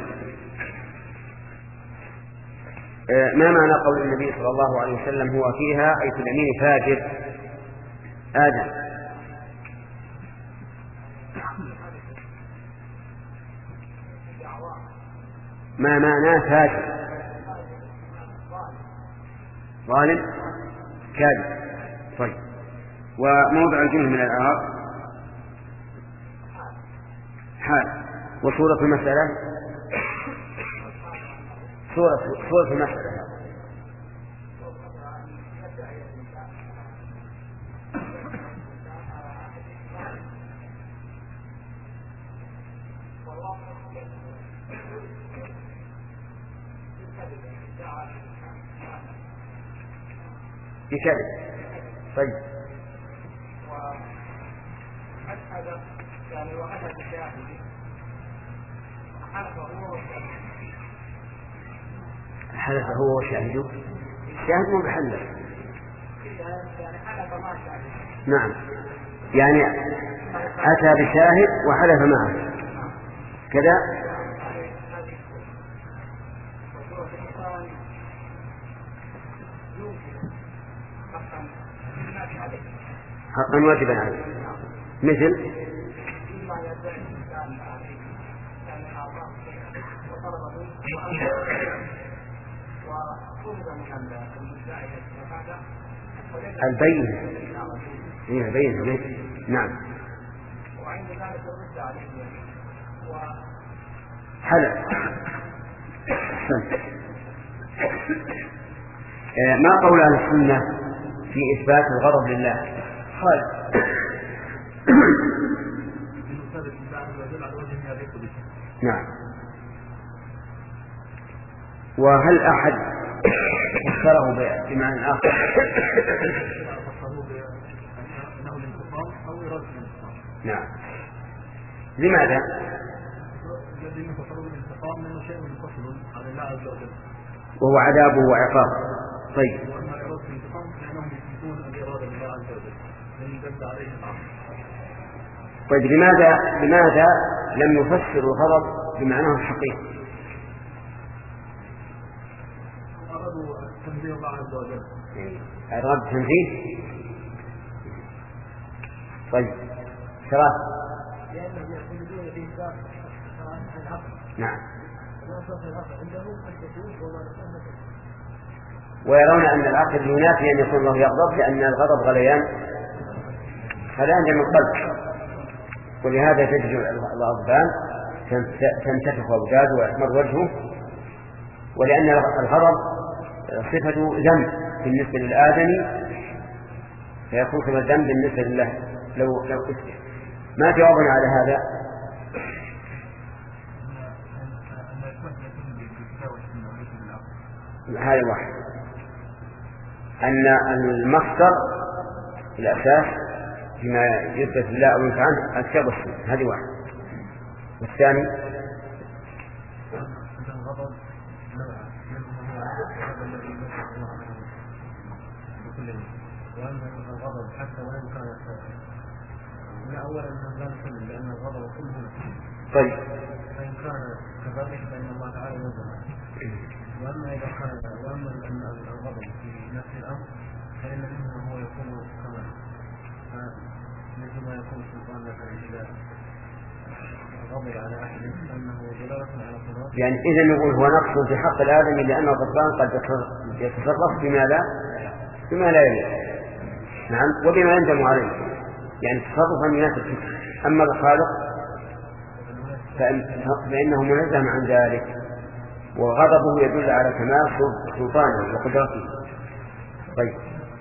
ما معنى قول النبي صلى الله عليه وسلم هو فيها أي في اليمين فاجر؟ آدم. ما معنى فاجر؟ ظالم كاذب. طيب، وموضع الجملة من الإعراب حال. وصورة المسألة صورة صورة المسألة بكذب. طيب، يعني وحدث الشاهد حلف هو وشاهده. الشاهد مو بحلف. نعم، يعني أتى بشاهد وحلف معه كذا. حقا واجبا عليه، مثل البين. ايه البين. نعم. حلف. ما قول أهل السنة في إثبات الغضب لله؟ قال نعم. وهل أحد فسره بمعنى آخر؟ نعم. لماذا؟ وهو عذابه وعقابه. طيب، طيب لماذا لماذا لم يفسر الغضب بمعناه الحقيقي؟ تنزيه الله عز وجل. أراد تنزيه. طيب، ثلاث. لأنهم يعتمدون في إثبات العقل. نعم. عندهم الجسوس وما نسمى ويرون أن العقل ينافي أن يكون الله يغضب، لأن الغضب غليان غليان من القلب، ولهذا تجد الغضبان تنتفخ أوداده ويحمر وجهه، ولأن الغضب صفة ذنب بالنسبة للآدمي فيكون كما الذنب بالنسبة لله لو لو أسكت. ما جوابنا على هذا؟ هذا واحد، أن المصدر الأساس فيما يثبت الله أو ينفع عنه الكتاب والسنة، هذه واحد. والثاني وأن الغضب حتى وإن كان لا أولا أنه لا نسلم لأن الغضب كله نفسه. طيب. فإن كان كذلك فإن الله تعالى يوزن. وأما إذا كان وأما أن الغضب في نفس الأمر فإن منه هو يكون كما مثل ما يكون سلطان مثلا إذا غضب على أحد أنه دلالة على قدرته. يعني إذا نقول هو نقص في حق الآدمي لأن الغضبان قد يتصرف بما لا بما لا يليق. نعم، وبما يندم عليه، يعني تصرفا يناسب الفكر. أما الخالق فإنه منزه عن ذلك، وغضبه يدل على كمال سلطانه وقدرته. طيب.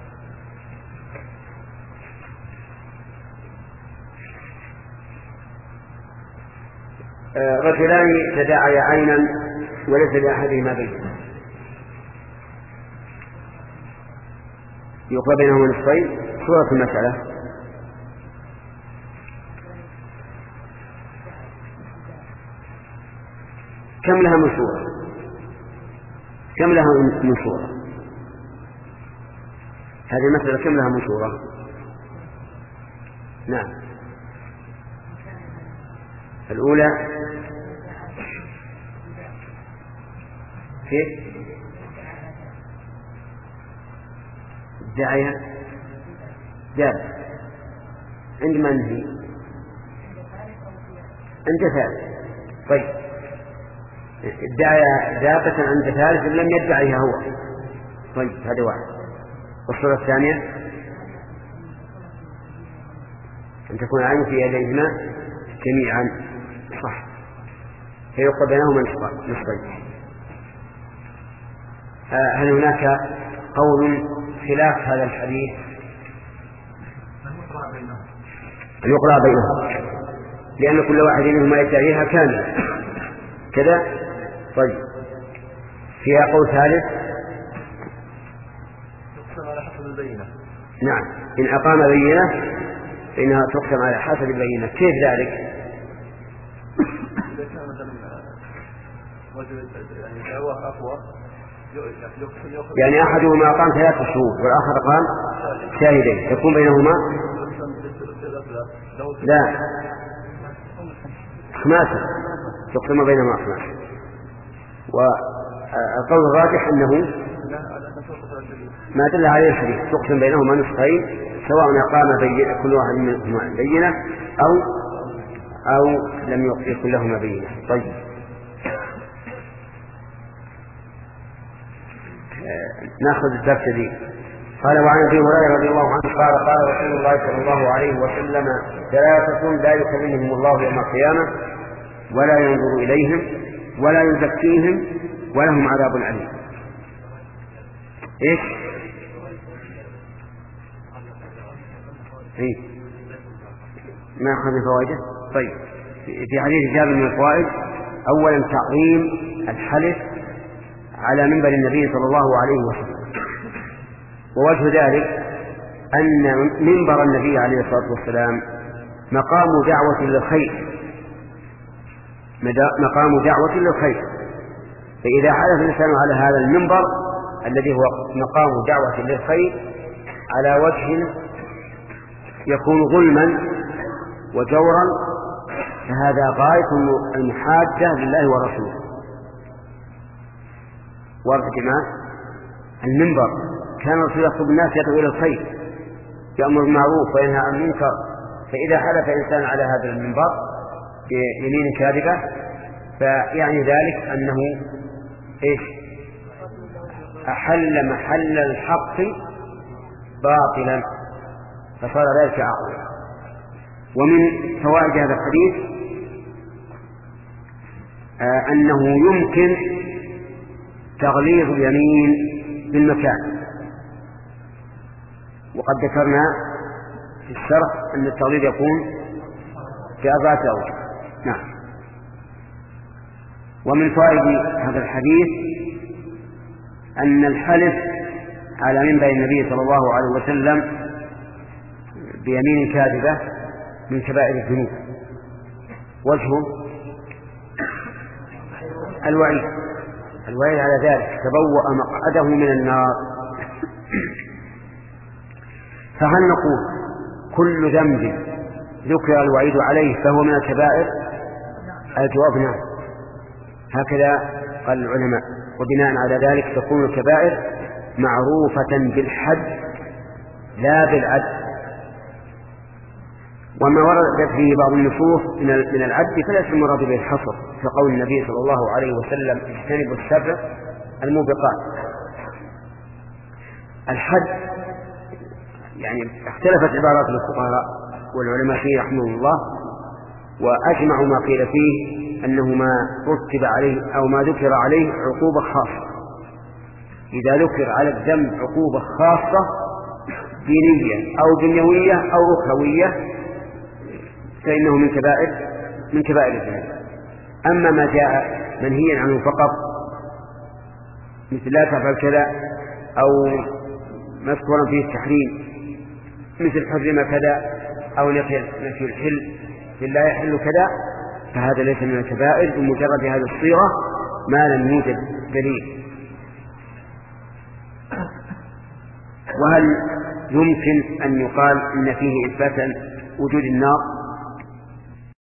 رجلان تداعيا عينا وليس لأحدهما بين، يقرأ بينهما نصفين. سورة المسألة. كم لها من سورة؟ كم لها من سورة؟ هذه المسألة كم لها من سورة؟ نعم. الأولى كيف؟ الداعية داب عندما ننهي عند ثالث. طيب، الداعية دابة عند ثالث لم يدعيها هو. طيب، هذا واحد. والصورة الثانية أن تكون العين في يديهما جميعا، صح، فيقرأ بينهما نصفين. هل هناك قول خلاف هذا الحديث؟ يقرأ بينهم لأن كل واحد منهما يدعيها كاملة كذا. طيب، فيها قول ثالث تقسم على حسب البينة. نعم، إن أقام بينة فإنها تقسم على حسب البينة. كيف ذلك؟ إذا كان مثلا رجل يعني دعوة أقوى يعني أحدهما أقام ثلاثة شهود والآخر أقام شاهدين، يكون بينهما لا خماسة، تقسم بينهما خماسة. والقول الراجح أنه ما دل عليه الحديث، تقسم بينهما نصفين سواء أقام بين كل واحد منهما بينة أو أو لم يكن لهما بينة. طيب، ناخذ الدرس دي. قال: وعن ابي هريره رضي الله عنه قال: قال رسول الله صلى الله عليه وسلم: ثلاثة لا يكلمهم الله يوم القيامة ولا ينظر إليهم ولا يزكيهم ولهم عذاب أليم. إيش؟ إيه؟ ما أخذ من فوائده؟ طيب، في حديث جابر من الفوائد: أولا تعظيم الحلف على منبر النبي صلى الله عليه وسلم، ووجه ذلك أن منبر النبي عليه الصلاة والسلام مقام دعوة للخير، مقام دعوة للخير، فإذا حدث الإنسان على هذا المنبر الذي هو مقام دعوة للخير على وجه يكون ظلما وجورا فهذا غاية المحاجة لله ورسوله. وارتكماء المنبر كان الرسول يخطب الناس يدعو إلى الخير، يأمر بالمعروف وينهى عن المنكر، فإذا حلف إنسان على هذا المنبر بيمين كاذبة فيعني ذلك أنه إيش؟ أحل محل الحق باطلا، فصار ذلك عقلا. ومن فوائد هذا الحديث آه أنه يمكن تغليظ اليمين بالمكان، وقد ذكرنا في الشرح أن التغليظ يكون في أربعة أوجه. نعم. ومن فوائد هذا الحديث أن الحلف على منبر النبي صلى الله عليه وسلم بيمين كاذبة من كبائر الذنوب. وجهه الوعيد الوعيد على ذلك، تبوأ مقعده من النار. فهل نقول كل ذنب ذكر الوعيد عليه فهو من الكبائر؟ الجواب نعم، هكذا قال العلماء. وبناء على ذلك تكون الكبائر معروفة بالحد لا بالعد. وما ورد فيه بعض النصوص من العد فليس المراد به الحصر، كقول النبي صلى الله عليه وسلم اجتنبوا السبع الموبقات. الحد يعني اختلفت عبارات الفقهاء والعلماء فيه رحمه الله، وأجمعوا ما قيل فيه أنه ما رتب عليه أو ما ذكر عليه عقوبة خاصة. إذا ذكر على الذنب عقوبة خاصة دينية أو دنيوية أو أخروية فإنه من كبائر من كبائر الذنوب. أما ما جاء منهيا عنه فقط مثل لا تفعل كذا أو مذكورا فيه التحريم مثل حرم كذا أو نفي الحل لا يحل كذا، فهذا ليس من الكبائر بمجرد هذه الصيغة ما لم يوجد دليل. وهل يمكن أن يقال إن فيه إثبات وجود النار؟